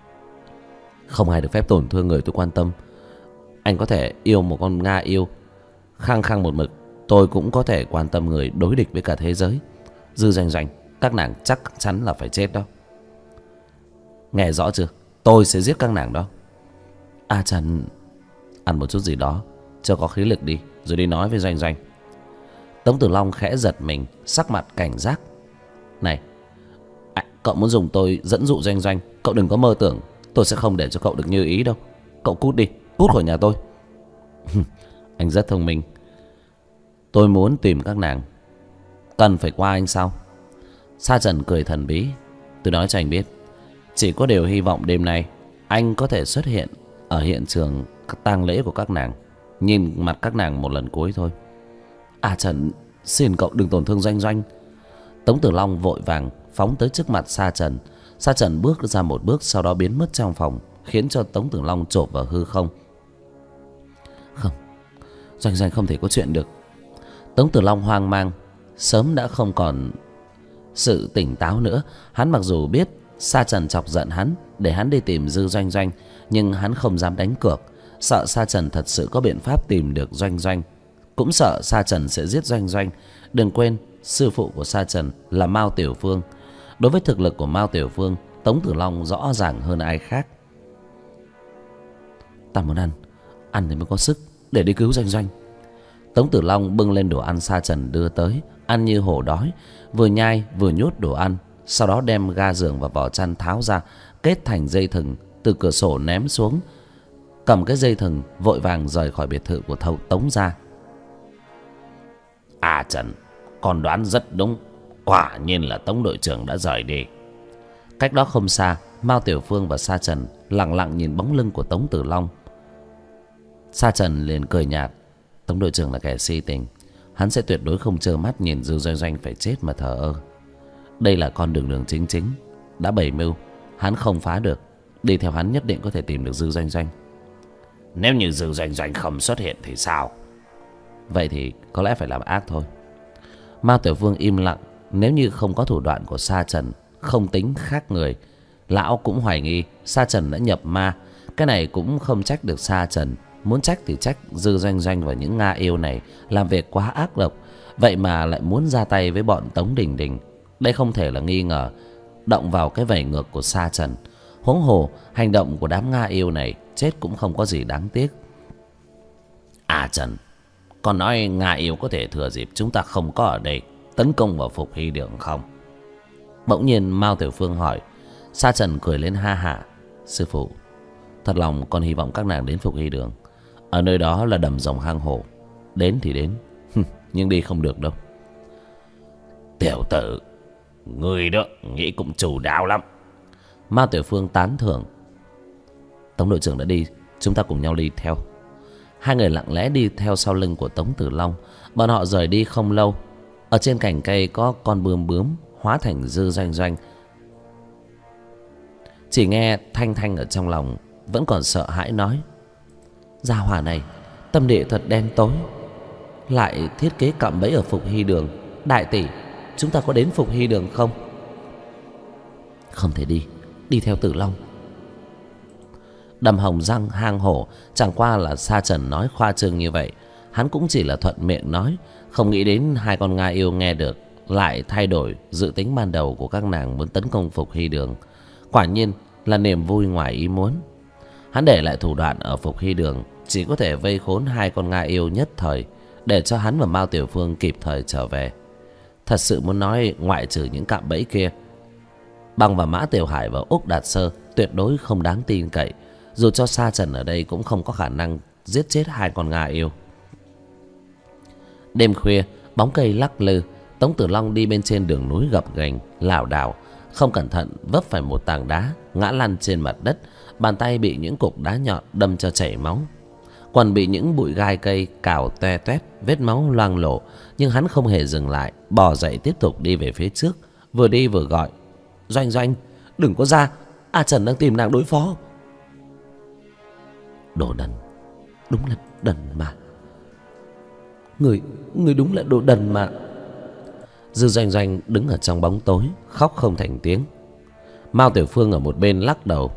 Không ai được phép tổn thương người tôi quan tâm. Anh có thể yêu một con Nga yêu khăng khăng một mực, tôi cũng có thể quan tâm người đối địch với cả thế giới. Dư Doanh Doanh, các nàng chắc chắn là phải chết đó. Nghe rõ chưa? Tôi sẽ giết các nàng đó. A Trần, ăn một chút gì đó cho có khí lực đi, rồi đi nói với Doanh Doanh. Tống Tử Long khẽ giật mình, sắc mặt cảnh giác. Này, cậu muốn dùng tôi dẫn dụ Doanh Doanh, cậu đừng có mơ tưởng tôi sẽ không để cho cậu được như ý đâu. Cậu cút đi, cút khỏi nhà tôi. Anh rất thông minh. Tôi muốn tìm các nàng, cần phải qua anh sao? Sa Trần cười thần bí. Tôi nói cho anh biết, chỉ có điều hy vọng đêm nay anh có thể xuất hiện ở hiện trường tang lễ của các nàng, nhìn mặt các nàng một lần cuối thôi. À Trần, xin cậu đừng tổn thương Doanh Doanh. Tống Tử Long vội vàng phóng tới trước mặt Sa Trần. Sa Trần bước ra một bước, sau đó biến mất trong phòng, khiến cho Tống Tử Long chộp vào hư không. Không, Doanh Doanh không thể có chuyện được. Tống Tử Long hoang mang, sớm đã không còn sự tỉnh táo nữa. Hắn mặc dù biết Sa Trần chọc giận hắn để hắn đi tìm Dư Doanh Doanh, nhưng hắn không dám đánh cược, sợ Sa Trần thật sự có biện pháp tìm được Doanh Doanh, cũng sợ Sa Trần sẽ giết Doanh Doanh. Đừng quên sư phụ của Sa Trần là Mao Tiểu Phương. Đối với thực lực của Mao Tiểu Phương, Tống Tử Long rõ ràng hơn ai khác. Ta muốn ăn thì mới có sức để đi cứu Doanh Doanh. Tống Tử Long bưng lên đồ ăn Sa Trần đưa tới, ăn như hổ đói. vừa nhai vừa nhốt đồ ăn. Sau đó đem ga giường và vỏ chăn tháo ra, kết thành dây thừng, từ cửa sổ ném xuống. Cầm cái dây thừng vội vàng rời khỏi biệt thự của Tống gia. À Trần, con đoán rất đúng. Quả nhiên là Tống đội trưởng đã rời đi. Cách đó không xa, Mao Tiểu Phương và Sa Trần lặng lặng nhìn bóng lưng của Tống Tử Long. Sa Trần liền cười nhạt. Tống đội trưởng là kẻ si tình, hắn sẽ tuyệt đối không trơ mắt nhìn Dư Doanh Doanh phải chết mà thờ ơ. Đây là con đường chính chính, đã bày mưu, hắn không phá được. Đi theo hắn nhất định có thể tìm được Dư Doanh Doanh. Nếu như Dư Doanh Doanh không xuất hiện thì sao? Vậy thì có lẽ phải làm ác thôi. Mao Tiểu Phương im lặng. Nếu như không có thủ đoạn của Sa Trần, không tính khác người, lão cũng hoài nghi Sa Trần đã nhập ma. Cái này cũng không trách được Sa Trần. Muốn trách thì trách Dư Doanh Doanh và những Nga yêu này làm việc quá ác độc, vậy mà lại muốn ra tay với bọn Tống Đình Đình. Đây không thể là nghi ngờ động vào cái vẩy ngược của Sa Trần. Huống hồ hành động của đám Nga yêu này chết cũng không có gì đáng tiếc. À Trần, còn nói Nga yêu có thể thừa dịp chúng ta không có ở đây tấn công vào Phục Hy Đường không? Bỗng nhiên Mao Tiểu Phương hỏi. Sa Trần cười lên ha hả. Sư phụ, thật lòng con hy vọng các nàng đến Phục Hy Đường. Ở nơi đó là đầm rồng hang hổ. Đến thì đến, nhưng đi không được đâu. Tiểu tử, người đó nghĩ cũng chủ đạo lắm. Mao Tiểu Phương tán thưởng. Tống đội trưởng đã đi, chúng ta cùng nhau đi theo. Hai người lặng lẽ đi theo sau lưng của Tống Tử Long. Bọn họ rời đi không lâu, ở trên cành cây có con bướm hóa thành Dư Doanh Doanh. Chỉ nghe Thanh Thanh ở trong lòng vẫn còn sợ hãi nói: gia hỏa này tâm địa thật đen tối, lại thiết kế cạm bẫy ở Phục Hy Đường. Đại tỷ, chúng ta có đến Phục Hy Đường không? Không thể đi, đi theo Tử Long. Đầm hồng răng hang hổ chẳng qua là Sa Trần nói khoa trương như vậy. Hắn cũng chỉ là thuận miệng nói, không nghĩ đến hai con Nga yêu nghe được lại thay đổi dự tính ban đầu của các nàng muốn tấn công Phục Hy Đường. Quả nhiên là niềm vui ngoài ý muốn. Hắn để lại thủ đoạn ở Phục Hy Đường, chỉ có thể vây khốn hai con Nga yêu nhất thời, để cho hắn và Mao Tiểu Phương kịp thời trở về. Thật sự muốn nói, ngoại trừ những cạm bẫy kia, Bằng và Mã Tiểu Hải và Úc Đạt Sơ tuyệt đối không đáng tin cậy. Dù cho Sa Trần ở đây cũng không có khả năng giết chết hai con Nga yêu. Đêm khuya, bóng cây lắc lư, Tống Tử Long đi bên trên đường núi gập ghềnh lảo đảo, không cẩn thận vấp phải một tảng đá, ngã lăn trên mặt đất. Bàn tay bị những cục đá nhọn đâm cho chảy máu, quần bị những bụi gai cây cào toe toét, vết máu loang lổ. Nhưng hắn không hề dừng lại, bò dậy tiếp tục đi về phía trước, vừa đi vừa gọi: Doanh Doanh, đừng có ra, A Trần đang tìm nàng đối phó. Đồ đần, đúng là đần mà. Người đúng là đồ đần mà. Dư Doanh Doanh đứng ở trong bóng tối, khóc không thành tiếng. Mao Tiểu Phương ở một bên lắc đầu: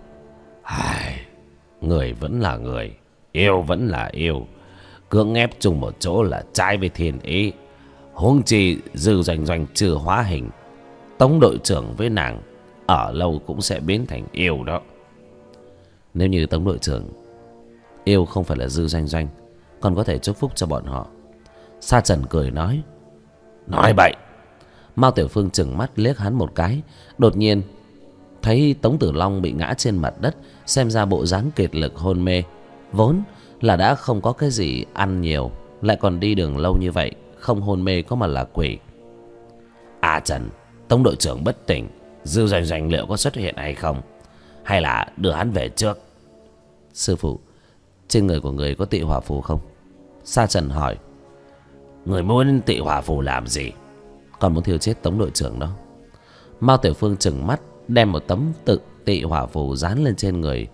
người vẫn là người, yêu vẫn là yêu, cưỡng ép chung một chỗ là trái với thiên ý. Huống chi Dư Doanh Doanh chưa hóa hình, Tống đội trưởng với nàng ở lâu cũng sẽ biến thành yêu đó. Nếu như Tống đội trưởng yêu không phải là Dư Doanh Doanh, còn có thể chúc phúc cho bọn họ. Sa Trần cười nói: Nói bậy. Mao Tiểu Phương trừng mắt liếc hắn một cái, đột nhiên thấy Tống Tử Long bị ngã trên mặt đất, xem ra bộ dáng kiệt lực hôn mê. Vốn là đã không có cái gì ăn nhiều, lại còn đi đường lâu như vậy, không hôn mê có mà là quỷ. À Trần, Tống đội trưởng bất tỉnh, Dư Doanh Doanh liệu có xuất hiện hay không, hay là đưa hắn về trước? Sư phụ, trên người của người có tị hỏa phù không? Sa Trần hỏi. Người muốn tị hỏa phù làm gì? Còn muốn thiêu chết Tống đội trưởng đó. Mao Tiểu Phương trừng mắt, đem một tấm tị hỏa phù dán lên trên người.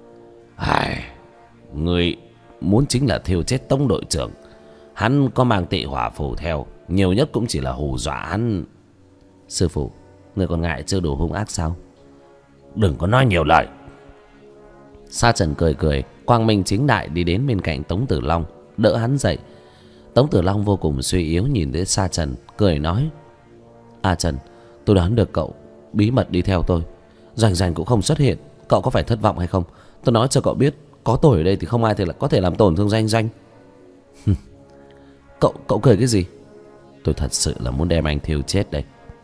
Người muốn chính là thiêu chết Tống đội trưởng. Hắn có mang tị hỏa phù theo, nhiều nhất cũng chỉ là hù dọa hắn. Sư phụ, người còn ngại chưa đủ hung ác sao? Đừng có nói nhiều lời. Sa Trần cười cười, quang minh chính đại đi đến bên cạnh Tống Tử Long, đỡ hắn dậy. Tống Tử Long vô cùng suy yếu nhìn đến Sa Trần, cười nói: A Trần, tôi đoán được cậu bí mật đi theo tôi. Doanh Doanh cũng không xuất hiện, cậu có phải thất vọng hay không? Tôi nói cho cậu biết, có tôi ở đây thì không ai có thể làm tổn thương Doanh Doanh. Cậu cười cái gì? Tôi thật sự là muốn đem anh thiêu chết đây.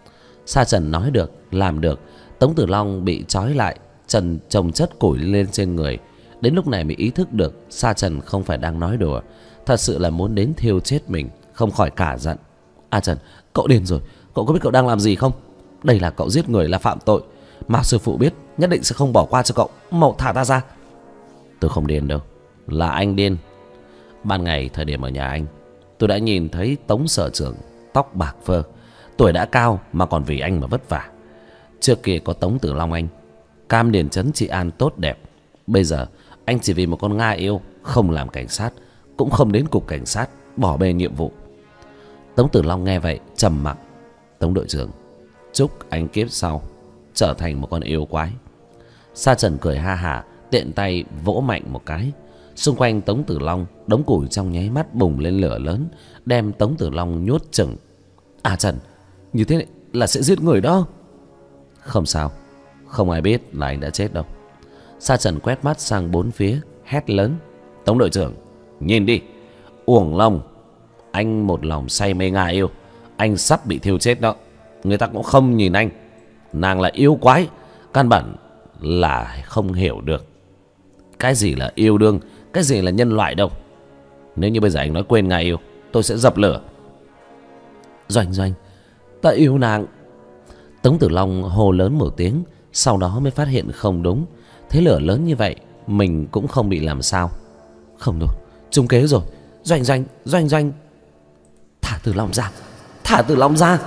Sa Trần nói được làm được. Tống Tử Long bị trói lại, Trần chồng chất củi lên trên người. Đến lúc này mới ý thức được Sa Trần không phải đang nói đùa, thật sự là muốn đến thiêu chết mình. Không khỏi cả giận. A Trần, cậu điên rồi. Cậu có biết cậu đang làm gì không? Đây là cậu giết người, là phạm tội. Mao sư phụ biết nhất định sẽ không bỏ qua cho cậu. Mau thả ta ra. Tôi không điên đâu, là anh điên. Ban ngày thời điểm ở nhà anh, tôi đã nhìn thấy Tống sở trưởng tóc bạc phơ, tuổi đã cao mà còn vì anh mà vất vả. Trước kia có Tống Tử Long anh, cam điền trấn trị an tốt đẹp. Bây giờ anh chỉ vì một con Nga yêu không làm cảnh sát, cũng không đến cục cảnh sát, bỏ bê nhiệm vụ. Tống Tử Long nghe vậy trầm mặc. Tống đội trưởng, chúc anh kiếp sau trở thành một con yêu quái. Sa Trần cười ha hả, tiện tay vỗ mạnh một cái. Xung quanh Tống Tử Long, đống củi trong nháy mắt bùng lên lửa lớn, đem Tống Tử Long nhốt chừng. À Trần, như thế này là sẽ giết người đó. Không sao, không ai biết là anh đã chết đâu. Sa Trần quét mắt sang bốn phía, hét lớn. Tống đội trưởng, nhìn đi, uổng lòng anh một lòng say mê Nga yêu, anh sắp bị thiêu chết đó. Người ta cũng không nhìn anh, nàng là yêu quái, căn bản là không hiểu được cái gì là yêu đương, cái gì là nhân loại đâu. Nếu như bây giờ anh nói quên Nga yêu, tôi sẽ dập lửa. Doanh Doanh, ta yêu nàng. Tống Tử Long hô lớn một tiếng, sau đó mới phát hiện không đúng. Thế lửa lớn như vậy mình cũng không bị làm sao. Không đâu, trúng kế rồi. Doanh Doanh, Doanh Doanh, thả Tử Long ra, thả Tử Long ra.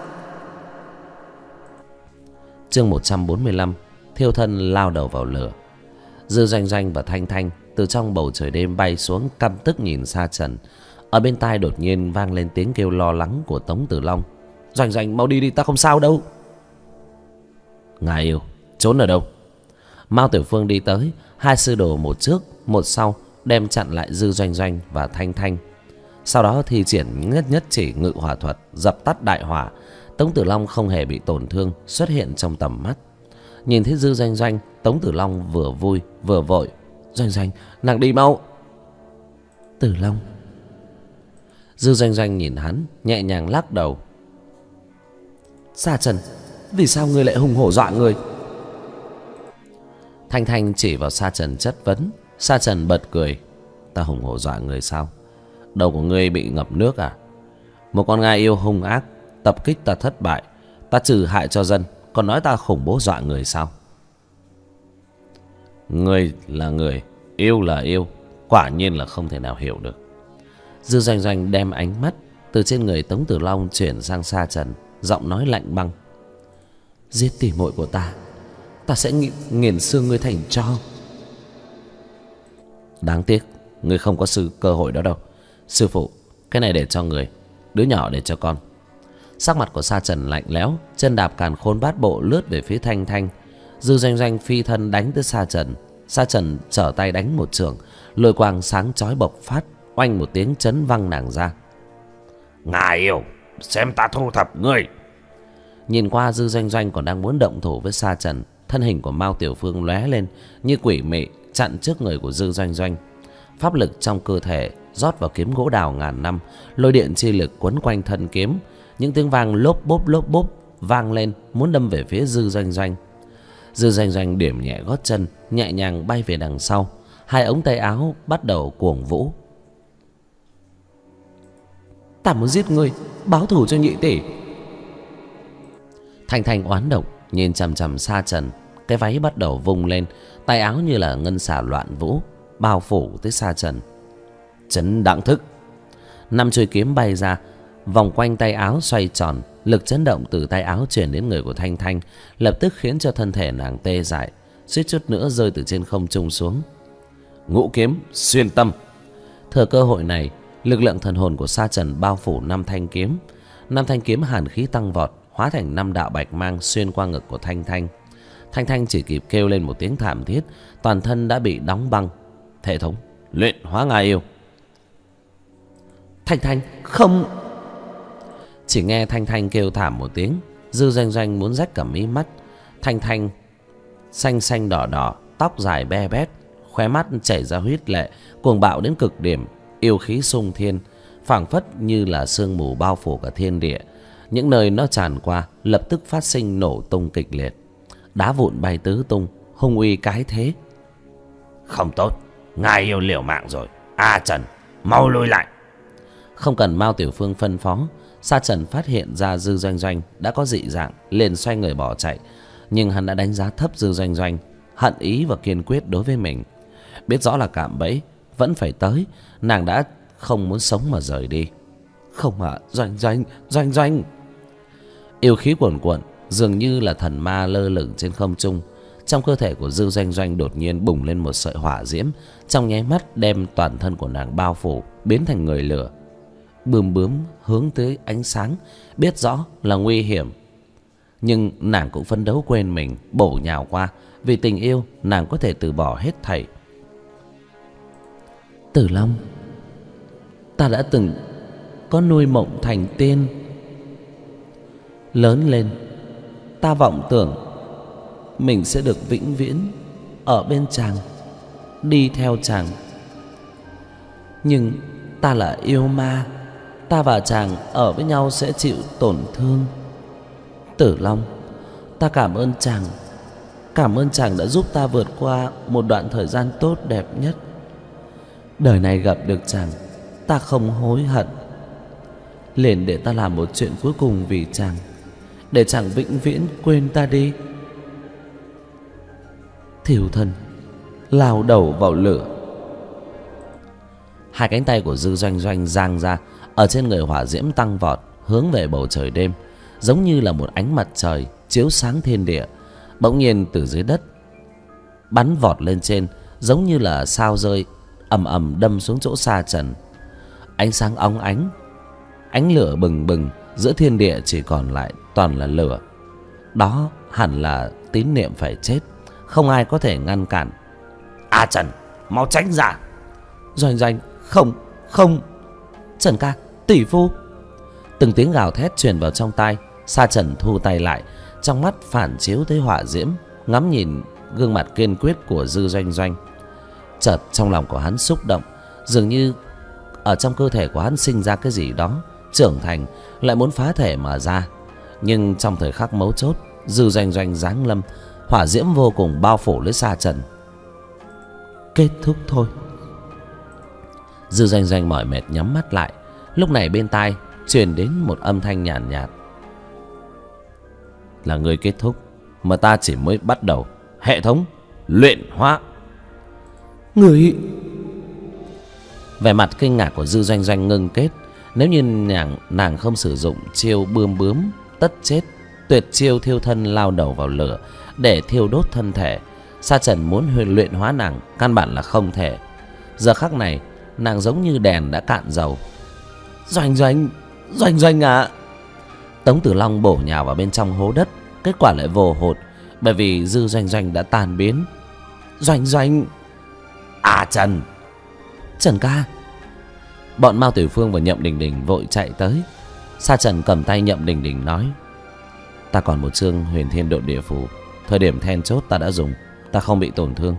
Chương 145, thiêu thân lao đầu vào lửa. Dư Doanh Doanh và Thanh Thanh từ trong bầu trời đêm bay xuống, căm tức nhìn Sa Trần. Ở bên tai đột nhiên vang lên tiếng kêu lo lắng của Tống Tử Long. Doanh Doanh, mau đi đi, ta không sao đâu. Nga yêu, trốn ở đâu? Mao Tiểu Phương đi tới, hai sư đồ một trước một sau đem chặn lại Dư Doanh Doanh và Thanh Thanh. Sau đó thi triển nhất chỉ ngự hỏa thuật, dập tắt đại hỏa. Tống Tử Long không hề bị tổn thương, xuất hiện trong tầm mắt. Nhìn thấy Dư Doanh Doanh, Tống Tử Long vừa vui vừa vội. Doanh Doanh, nàng đi mau. Tử Long. Dư Doanh Doanh nhìn hắn, nhẹ nhàng lắc đầu. Sa Trần, vì sao ngươi lại hùng hổ dọa người? Thanh Thanh chỉ vào Sa Trần chất vấn. Sa Trần bật cười. Ta hùng hổ dọa người sao? Đầu của ngươi bị ngập nước à? Một con Nga yêu hung ác tập kích ta thất bại, ta trừ hại cho dân, còn nói ta khủng bố dọa người sao? Người là người, yêu là yêu, quả nhiên là không thể nào hiểu được. Dư Doanh Doanh đem ánh mắt từ trên người Tống Tử Long chuyển sang Sa Trần, giọng nói lạnh băng. Giết tỉ muội của ta, ta sẽ nghiền xương ngươi thành tro. Đáng tiếc ngươi không có cơ hội đó đâu. Sư phụ, cái này để cho người, đứa nhỏ để cho con. Sắc mặt của Sa Trần lạnh lẽo, chân đạp càn khôn bát bộ lướt về phía Thanh Thanh. Dư Doanh Doanh phi thân đánh tới Sa Trần. Sa Trần trở tay đánh một chưởng, lôi quang sáng chói bộc phát, oanh một tiếng chấn văng nàng ra. Nga yêu, xem ta thu thập ngươi. Nhìn qua, Dư Doanh Doanh còn đang muốn động thủ với Sa Trần, thân hình của Mao Tiểu Phương lóe lên như quỷ mị chặn trước người của Dư Doanh Doanh. Pháp lực trong cơ thể rót vào kiếm gỗ đào ngàn năm, lôi điện chi lực quấn quanh thân kiếm. Những tiếng vang lốp bốp vang lên, muốn đâm về phía Dư Doanh Doanh. Dư Doanh Doanh điểm nhẹ gót chân, nhẹ nhàng bay về đằng sau. Hai ống tay áo bắt đầu cuồng vũ. Ta muốn giết ngươi, báo thù cho nhị tỷ. Thanh Thanh oán độc nhìn chằm chằm Sa Trần. Cái váy bắt đầu vung lên, tay áo như là ngân xà loạn vũ, bao phủ tới Sa Trần. Chấn đặng thức. 5 chuôi kiếm bay ra, vòng quanh tay áo xoay tròn. Lực chấn động từ tay áo truyền đến người của Thanh Thanh, lập tức khiến cho thân thể nàng tê dại, suýt chút nữa rơi từ trên không trung xuống. Ngũ kiếm xuyên tâm. Thừa cơ hội này, lực lượng thần hồn của Sa Trần bao phủ 5 thanh kiếm. 5 thanh kiếm hàn khí tăng vọt, hóa thành 5 đạo bạch mang xuyên qua ngực của Thanh Thanh. Thanh Thanh chỉ kịp kêu lên một tiếng thảm thiết, toàn thân đã bị đóng băng. Hệ thống luyện hóa Nga yêu. Thanh Thanh, không. Chỉ nghe Thanh Thanh kêu thảm một tiếng, Dư Doanh Doanh muốn rách cả mí mắt. Thanh Thanh xanh xanh đỏ đỏ, tóc dài be bét, khóe mắt chảy ra huyết lệ, cuồng bạo đến cực điểm, yêu khí sung thiên, phảng phất như là sương mù bao phủ cả thiên địa. Những nơi nó tràn qua lập tức phát sinh nổ tung kịch liệt, đá vụn bay tứ tung, hung uy cái thế. Không tốt, ngài yêu liều mạng rồi. A Trần, mau lùi lại. Không cần Mao Tiểu Phương phân phó, Sa Trần phát hiện ra Dư Doanh Doanh đã có dị dạng, liền xoay người bỏ chạy. Nhưng hắn đã đánh giá thấp Dư Doanh Doanh, hận ý và kiên quyết đối với mình. Biết rõ là cạm bẫy, vẫn phải tới. Nàng đã không muốn sống mà rời đi. Không ạ, Doanh Doanh. Yêu khí cuồn cuộn, dường như là thần ma lơ lửng trên không trung. Trong cơ thể của Dư Doanh Doanh đột nhiên bùng lên một sợi hỏa diễm, trong nháy mắt đem toàn thân của nàng bao phủ, biến thành người lửa. Bươm bướm hướng tới ánh sáng, biết rõ là nguy hiểm, nhưng nàng cũng phấn đấu quên mình, bổ nhào qua. Vì tình yêu, nàng có thể từ bỏ hết thảy. Tử Long, ta đã từng có nuôi mộng thành tiên. Lớn lên, ta vọng tưởng mình sẽ được vĩnh viễn ở bên chàng, đi theo chàng. Nhưng ta là yêu ma, ta và chàng ở với nhau sẽ chịu tổn thương. Tử Long, ta cảm ơn chàng. Cảm ơn chàng đã giúp ta vượt qua một đoạn thời gian tốt đẹp nhất. Đời này gặp được chàng, ta không hối hận. Liền để ta làm một chuyện cuối cùng vì chàng, để chàng vĩnh viễn quên ta đi. Thiêu thân, lao đầu vào lửa. Hai cánh tay của Dư Doanh Doanh giang ra, ở trên người hỏa diễm tăng vọt, hướng về bầu trời đêm, giống như là một ánh mặt trời chiếu sáng thiên địa. Bỗng nhiên từ dưới đất bắn vọt lên trên, giống như là sao rơi, ầm ầm đâm xuống chỗ Sa Trần. Ánh sáng óng ánh, ánh lửa bừng bừng, giữa thiên địa chỉ còn lại toàn là lửa. Đó hẳn là tín niệm phải chết, không ai có thể ngăn cản. A Trần, mau tránh ra. Doanh Doanh, không. Trần ca, tỷ phu. Từng tiếng gào thét truyền vào trong tai. Sa Trần thu tay lại, trong mắt phản chiếu tới hỏa diễm, ngắm nhìn gương mặt kiên quyết của Dư Doanh Doanh. Chợt trong lòng của hắn xúc động, dường như ở trong cơ thể của hắn sinh ra cái gì đó trưởng thành, lại muốn phá thể mà ra. Nhưng trong thời khắc mấu chốt, Dư Doanh Doanh giáng lâm, hỏa diễm vô cùng bao phủ lấy Sa Trần. Kết thúc thôi. Dư Doanh Doanh mỏi mệt nhắm mắt lại. Lúc này bên tai truyền đến một âm thanh nhàn nhạt. Là người kết thúc, mà ta chỉ mới bắt đầu. Hệ thống luyện hóa. Người... Vẻ mặt kinh ngạc của Dư Doanh Doanh ngưng kết. Nếu như nàng không sử dụng chiêu bươm bướm tất chết, tuyệt chiêu thiêu thân lao đầu vào lửa để thiêu đốt thân thể, Sa Trần muốn luyện hóa nàng căn bản là không thể. Giờ khắc này nàng giống như đèn đã cạn dầu. Doanh Doanh à. Tống Tử Long bổ nhào vào bên trong hố đất, kết quả lại vô hụt, bởi vì Dư Doanh Doanh đã tan biến. Doanh. À Trần. Trần ca. Bọn Mao Tiểu Phương và Nhậm Đình Đình vội chạy tới. Sa Trần cầm tay Nhậm Đình Đình nói: Ta còn một chương Huyền Thiên Độn Địa Phù, thời điểm then chốt ta đã dùng, ta không bị tổn thương.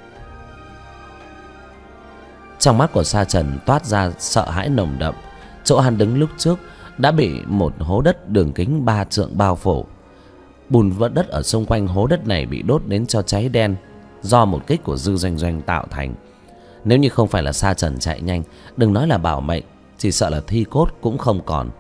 Trong mắt của Sa Trần toát ra sợ hãi nồng đậm. Chỗ hắn đứng lúc trước đã bị một hố đất đường kính 3 trượng bao phủ. Bùn vỡ đất ở xung quanh hố đất này bị đốt đến cho cháy đen, do một kích của Dư Doanh Doanh tạo thành. Nếu như không phải là Sa Trần chạy nhanh, đừng nói là bảo mệnh, chỉ sợ là thi cốt cũng không còn.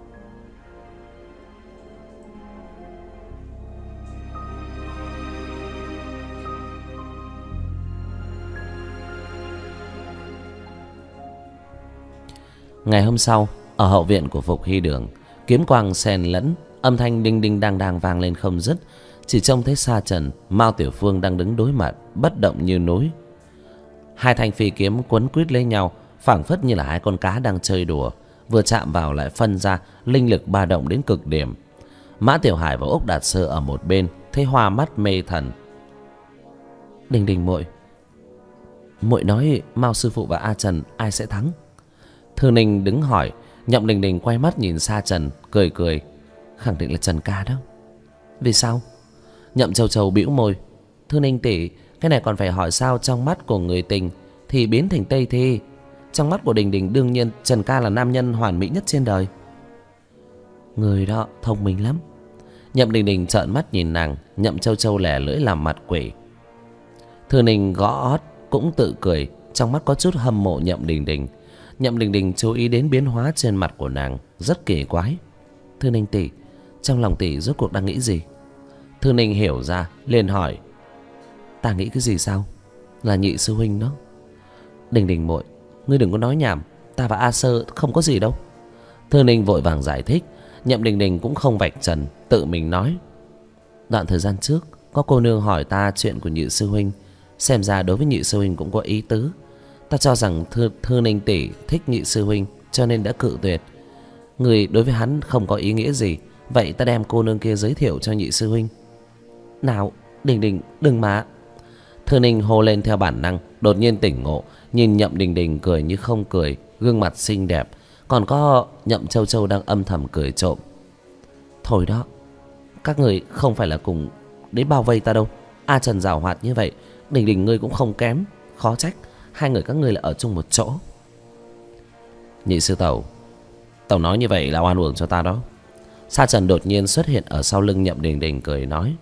Ngày hôm sau, ở hậu viện của Phục Hy Đường, kiếm quang xen lẫn, âm thanh đinh đinh đang đang vang lên không dứt. Chỉ trông thấy Sa Trần, Mao Tiểu Phương đang đứng đối mặt, bất động như núi. Hai thanh phi kiếm quấn quýt lấy nhau, phảng phất như là hai con cá đang chơi đùa, vừa chạm vào lại phân ra linh lực ba động đến cực điểm. Mã Tiểu Hải và Úc Đạt Sơ ở một bên thấy hoa mắt mê thần. Đình Đình muội nói Mao sư phụ và A Trần ai sẽ thắng? Thư Ninh đứng hỏi. Nhậm Đình Đình quay mắt nhìn Sa Trần, cười cười, khẳng định là Trần ca đó. Vì sao? Nhậm Châu Châu bĩu môi. Thư Ninh tỷ, cái này còn phải hỏi sao? Trong mắt của người tình thì biến thành Tây Thi, trong mắt của Đình Đình đương nhiên Trần ca là nam nhân hoàn mỹ nhất trên đời. Người đó thông minh lắm. Nhậm Đình Đình trợn mắt nhìn nàng. Nhậm Châu Châu lè lưỡi làm mặt quỷ. Thư Ninh gõ ót cũng tự cười, trong mắt có chút hâm mộ Nhậm Đình Đình. Nhậm Đình Đình chú ý đến biến hóa trên mặt của nàng, rất kỳ quái. Thư Ninh tỷ, trong lòng tỷ rốt cuộc đang nghĩ gì? Thư Ninh hiểu ra, liền hỏi. Ta nghĩ cái gì sao? Là nhị sư huynh đó. Đình Đình muội, ngươi đừng có nói nhảm, ta và A Sơ không có gì đâu. Thư Ninh vội vàng giải thích. Nhậm Đình Đình cũng không vạch trần, tự mình nói. Đoạn thời gian trước có cô nương hỏi ta chuyện của nhị sư huynh, xem ra đối với nhị sư huynh cũng có ý tứ. Ta cho rằng Thư Ninh tỷ thích nhị sư huynh, cho nên đã cự tuyệt. Người đối với hắn không có ý nghĩa gì, vậy ta đem cô nương kia giới thiệu cho nhị sư huynh. Nào, Đình Đình đừng mà. Thư Ninh hô lên theo bản năng, đột nhiên tỉnh ngộ, nhìn Nhậm Đình Đình cười như không cười, gương mặt xinh đẹp. Còn có Nhậm Châu Châu đang âm thầm cười trộm. Thôi đó, các người không phải là cùng đến bao vây ta đâu. A Trần giàu hoạt như vậy, Đình Đình ngươi cũng không kém. Khó trách hai người các ngươi là ở chung một chỗ. Nhị sư tẩu, tẩu nói như vậy là oan uổng cho ta đó. Sa Trần đột nhiên xuất hiện ở sau lưng Nhậm Đình Đình, cười nói.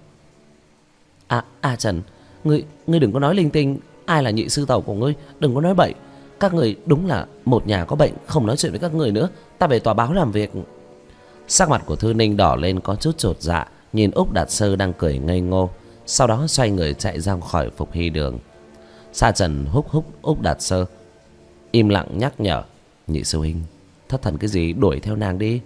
A Trần, ngươi đừng có nói linh tinh. Ai là nhị sư tẩu của ngươi? Đừng có nói bậy. Các người đúng là một nhà có bệnh, không nói chuyện với các người nữa. Ta về tòa báo làm việc. Sắc mặt của Thư Ninh đỏ lên, có chút chột dạ, nhìn Úc Đạt Sơ đang cười ngây ngô, sau đó xoay người chạy ra khỏi Phục Hy Đường. Sa Trần húc Úc Đạt Sơ, im lặng nhắc nhở. Nhị sư huynh, thất thần cái gì, đuổi theo nàng đi.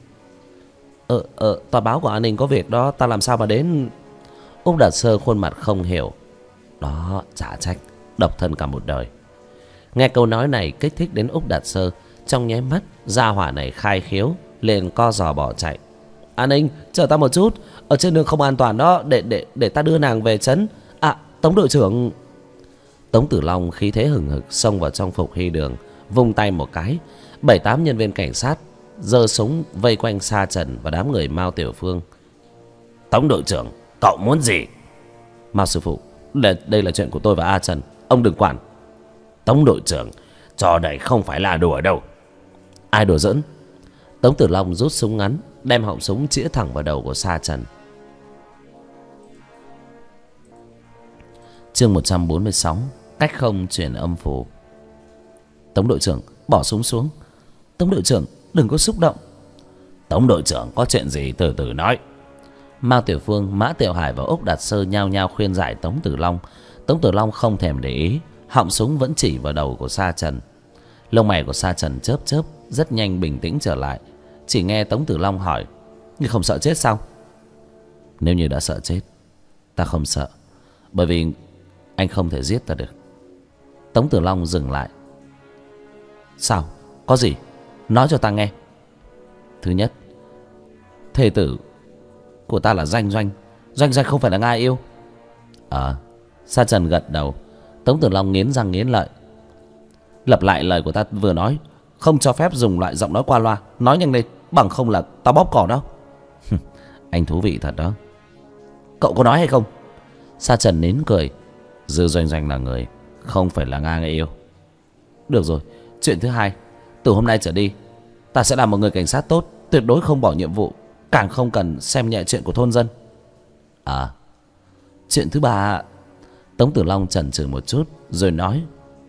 Tòa báo của an ninh có việc đó, ta làm sao mà đến. Úc Đạt Sơ khuôn mặt không hiểu. Đó, chả trách, độc thân cả một đời. Nghe câu nói này kích thích đến Úc Đạt Sơ. Trong nháy mắt gia hỏa này khai khiếu, liền co giò bỏ chạy. An ninh, chờ ta một chút, ở trên đường không an toàn đó, để ta đưa nàng về trấn. Tống đội trưởng. Tống Tử Long khí thế hừng hực xông vào trong Phục Hy Đường, vung tay một cái, 7-8 nhân viên cảnh sát giơ súng vây quanh Sa Trần và đám người Mao Tiểu Phương. Tống đội trưởng, cậu muốn gì? Mao sư phụ, đây là chuyện của tôi và A Trần, ông đừng quản. Tống đội trưởng, trò này không phải là đùa đâu. Ai đùa giỡn? Tống Tử Long rút súng ngắn, đem họng súng chĩa thẳng vào đầu của Sa Trần. Chương 146, cách không truyền âm phù. Tống đội trưởng, bỏ súng xuống. Tống đội trưởng, đừng có xúc động. Tống đội trưởng, có chuyện gì từ từ nói. Mao Tiểu Phương, Mã Tiểu Hải và Úc Đạt Sơ nhao nhao khuyên giải Tống Tử Long. Tống Tử Long không thèm để ý, họng súng vẫn chỉ vào đầu của Sa Trần. Lông mày của Sa Trần chớp chớp, rất nhanh bình tĩnh trở lại. Chỉ nghe Tống Tử Long hỏi. Ngươi không sợ chết sao? Nếu như đã sợ chết, ta không sợ, bởi vì anh không thể giết ta được. Tống Tử Long dừng lại. Sao? Có gì? Nói cho ta nghe. Thứ nhất, thê tử của ta là Doanh Doanh. Doanh Doanh không phải là Nga Yêu. Sa Trần gật đầu. Tống Tử Long nghiến răng nghiến lợi. Lặp lại lời của ta vừa nói. Không cho phép dùng loại giọng nói qua loa. Nói nhanh lên, bằng không là tao bóp cỏ đó. Anh thú vị thật đó. Cậu có nói hay không? Sa Trần nín cười. Dư Doanh Doanh là người, không phải là Nga Yêu. Được rồi, chuyện thứ hai, từ hôm nay trở đi ta sẽ là một người cảnh sát tốt, tuyệt đối không bỏ nhiệm vụ, càng không cần xem nhẹ chuyện của thôn dân. Chuyện thứ ba. Tống Tử Long chần chừ một chút rồi nói.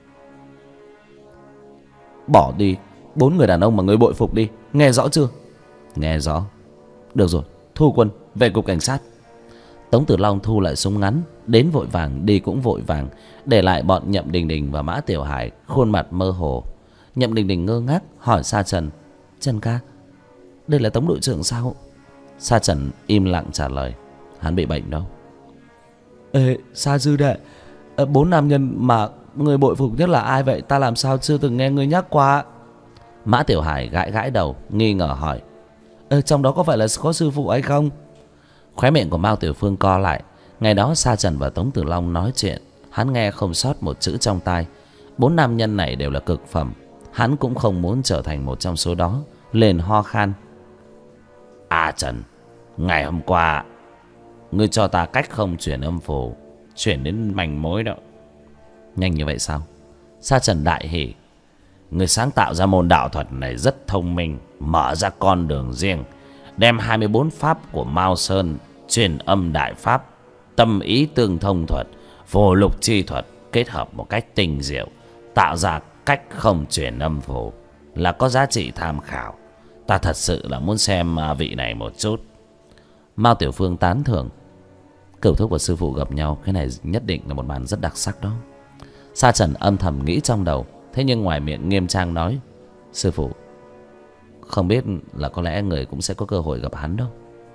Bỏ đi 4 người đàn ông mà người bội phục đi, nghe rõ chưa? Nghe rõ. Được rồi, thu quân về cục cảnh sát. Tống Tử Long thu lại súng ngắn, đến vội vàng đi cũng vội vàng, để lại bọn Nhậm Đình Đình và Mã Tiểu Hải khuôn mặt mơ hồ. Nhậm Đình Đình ngơ ngác hỏi Sa Trần. Trần ca, đây là Tống đội trưởng sao? Sa Trần im lặng trả lời. Hắn bị bệnh đâu. Ê, Sa dư đệ, 4 nam nhân mà người bội phục nhất là ai vậy? Ta làm sao chưa từng nghe người nhắc qua? Mã Tiểu Hải gãi gãi đầu, nghi ngờ hỏi. Trong đó có phải là có sư phụ hay không? Khóe miệng của Mao Tiểu Phương co lại. Ngày đó Sa Trần và Tống Tử Long nói chuyện, hắn nghe không sót một chữ trong tai. 4 nam nhân này đều là cực phẩm, hắn cũng không muốn trở thành một trong số đó, liền ho khan. Trần, ngày hôm qua ngươi cho ta cách không truyền âm phù, chuyển đến manh mối đó. Nhanh như vậy sao? Sa Trần đại hỉ. Ngươi sáng tạo ra môn đạo thuật này rất thông minh, mở ra con đường riêng đem 24 pháp của Mao Sơn, truyền âm đại pháp, tâm ý tương thông thuật, phù lục chi thuật kết hợp một cách tinh diệu, tạo ra cách không truyền âm phù là có giá trị tham khảo. Ta thật sự là muốn xem vị này một chút. Mao Tiểu Phương tán thưởng. Cửu thúc và sư phụ gặp nhau, cái này nhất định là một màn rất đặc sắc đó. Sa Trần âm thầm nghĩ trong đầu, thế nhưng ngoài miệng nghiêm trang nói: sư phụ, không biết là có lẽ người cũng sẽ có cơ hội gặp hắn đâu.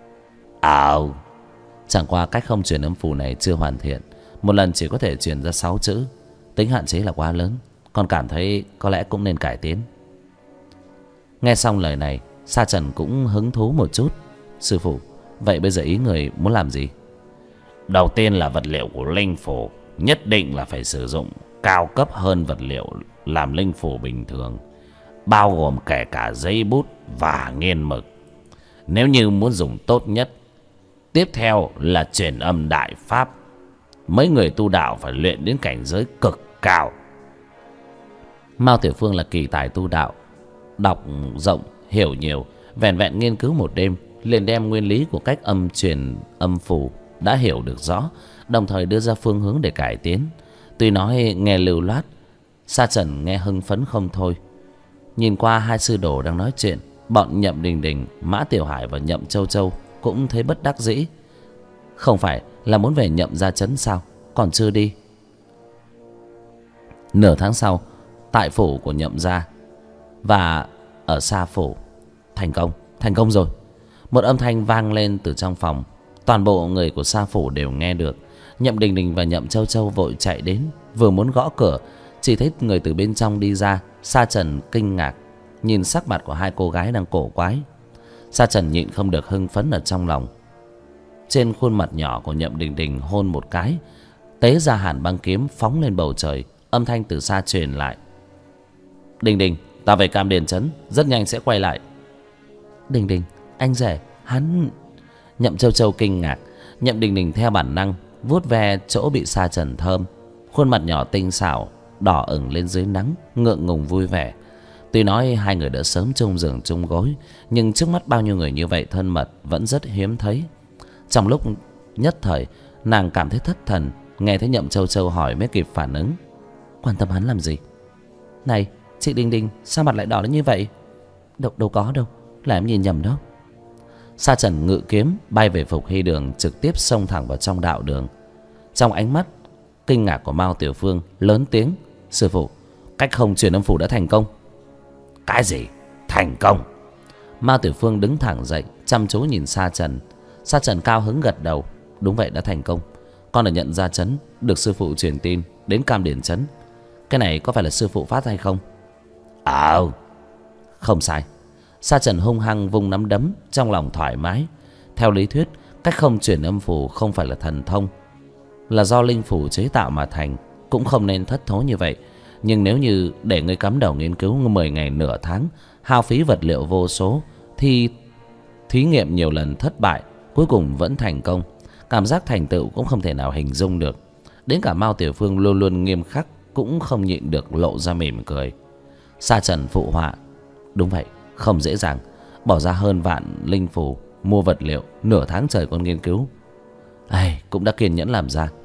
Chẳng qua cách không truyền âm phù này chưa hoàn thiện, một lần chỉ có thể truyền ra 6 chữ, tính hạn chế là quá lớn, con cảm thấy có lẽ cũng nên cải tiến. Nghe xong lời này, Sa Trần cũng hứng thú một chút. Sư phụ, vậy bây giờ ý người muốn làm gì? Đầu tiên là vật liệu của linh phù nhất định là phải sử dụng cao cấp hơn vật liệu làm linh phù bình thường, bao gồm kể cả giấy bút và nghiên mực, nếu như muốn dùng tốt nhất. Tiếp theo là truyền âm đại pháp, mấy người tu đạo phải luyện đến cảnh giới cực cao. Mao Tiểu Phương là kỳ tài tu đạo, đọc rộng hiểu nhiều, vẹn vẹn nghiên cứu một đêm liền đem nguyên lý của cách âm truyền âm phù đã hiểu được rõ, đồng thời đưa ra phương hướng để cải tiến. Tuy nói nghe lưu loát, Sa Trần nghe hưng phấn không thôi. Nhìn qua hai sư đồ đang nói chuyện, bọn Nhậm Đình Đình, Mã Tiểu Hải và Nhậm Châu Châu cũng thấy bất đắc dĩ. Không phải là muốn về Nhậm gia trấn sao, còn chưa đi. Nửa tháng sau, tại phủ của Nhậm gia và ở Sa phủ, thành công rồi. Một âm thanh vang lên từ trong phòng, toàn bộ người của Sa phủ đều nghe được. Nhậm Đình Đình và Nhậm Châu Châu vội chạy đến, vừa muốn gõ cửa, chỉ thấy người từ bên trong đi ra. Sa Trần kinh ngạc nhìn sắc mặt của hai cô gái đang cổ quái. Sa Trần nhịn không được hưng phấn ở trong lòng. Trên khuôn mặt nhỏ của Nhậm Đình Đình hôn một cái, tế ra hàn băng kiếm phóng lên bầu trời. Âm thanh từ xa truyền lại: Đình Đình, ta về Cam Điền trấn, rất nhanh sẽ quay lại. Đình Đình, anh rể, hắn... Nhậm Châu Châu kinh ngạc. Nhậm Đình Đình theo bản năng vuốt ve chỗ bị Sa Trần thơm, khuôn mặt nhỏ tinh xảo đỏ ửng lên dưới nắng, ngượng ngùng vui vẻ. Tuy nói hai người đã sớm chung giường chung gối, nhưng trước mắt bao nhiêu người như vậy thân mật vẫn rất hiếm thấy. Trong lúc nhất thời, nàng cảm thấy thất thần, nghe thấy Nhậm Châu Châu hỏi mới kịp phản ứng. Quan tâm hắn làm gì? Này, chị Đình Đình, sao mặt lại đỏ đến như vậy? Đâu có đâu, là em nhìn nhầm đó. Sa Trần ngự kiếm bay về Phục Hy Đường, trực tiếp xông thẳng vào trong đạo đường. Trong ánh mắt kinh ngạc của Mao Tiểu Phương, lớn tiếng: Sư phụ, cách không truyền âm phù đã thành công. Cái gì? Thành công? Mao Tiểu Phương đứng thẳng dậy, chăm chú nhìn Sa Trần. Sa Trần cao hứng gật đầu: Đúng vậy, đã thành công. Con ở Nhận Gia trấn được sư phụ truyền tin đến Cam Điền trấn. Cái này có phải là sư phụ phát hay không? Không sai. Sa Trần hung hăng vung nắm đấm, trong lòng thoải mái. Theo lý thuyết, cách không truyền âm phù không phải là thần thông, là do linh phù chế tạo mà thành, cũng không nên thất thố như vậy. Nhưng nếu như để ngươi cắm đầu nghiên cứu 10 ngày nửa tháng, hao phí vật liệu vô số, thì thí nghiệm nhiều lần thất bại, cuối cùng vẫn thành công, cảm giác thành tựu cũng không thể nào hình dung được. Đến cả Mao Tiểu Phương luôn luôn nghiêm khắc cũng không nhịn được lộ ra mỉm cười. Sa Trần phụ họa: Đúng vậy, không dễ dàng, bỏ ra hơn vạn linh phù mua vật liệu, nửa tháng trời còn nghiên cứu. Cũng đã kiên nhẫn làm ra.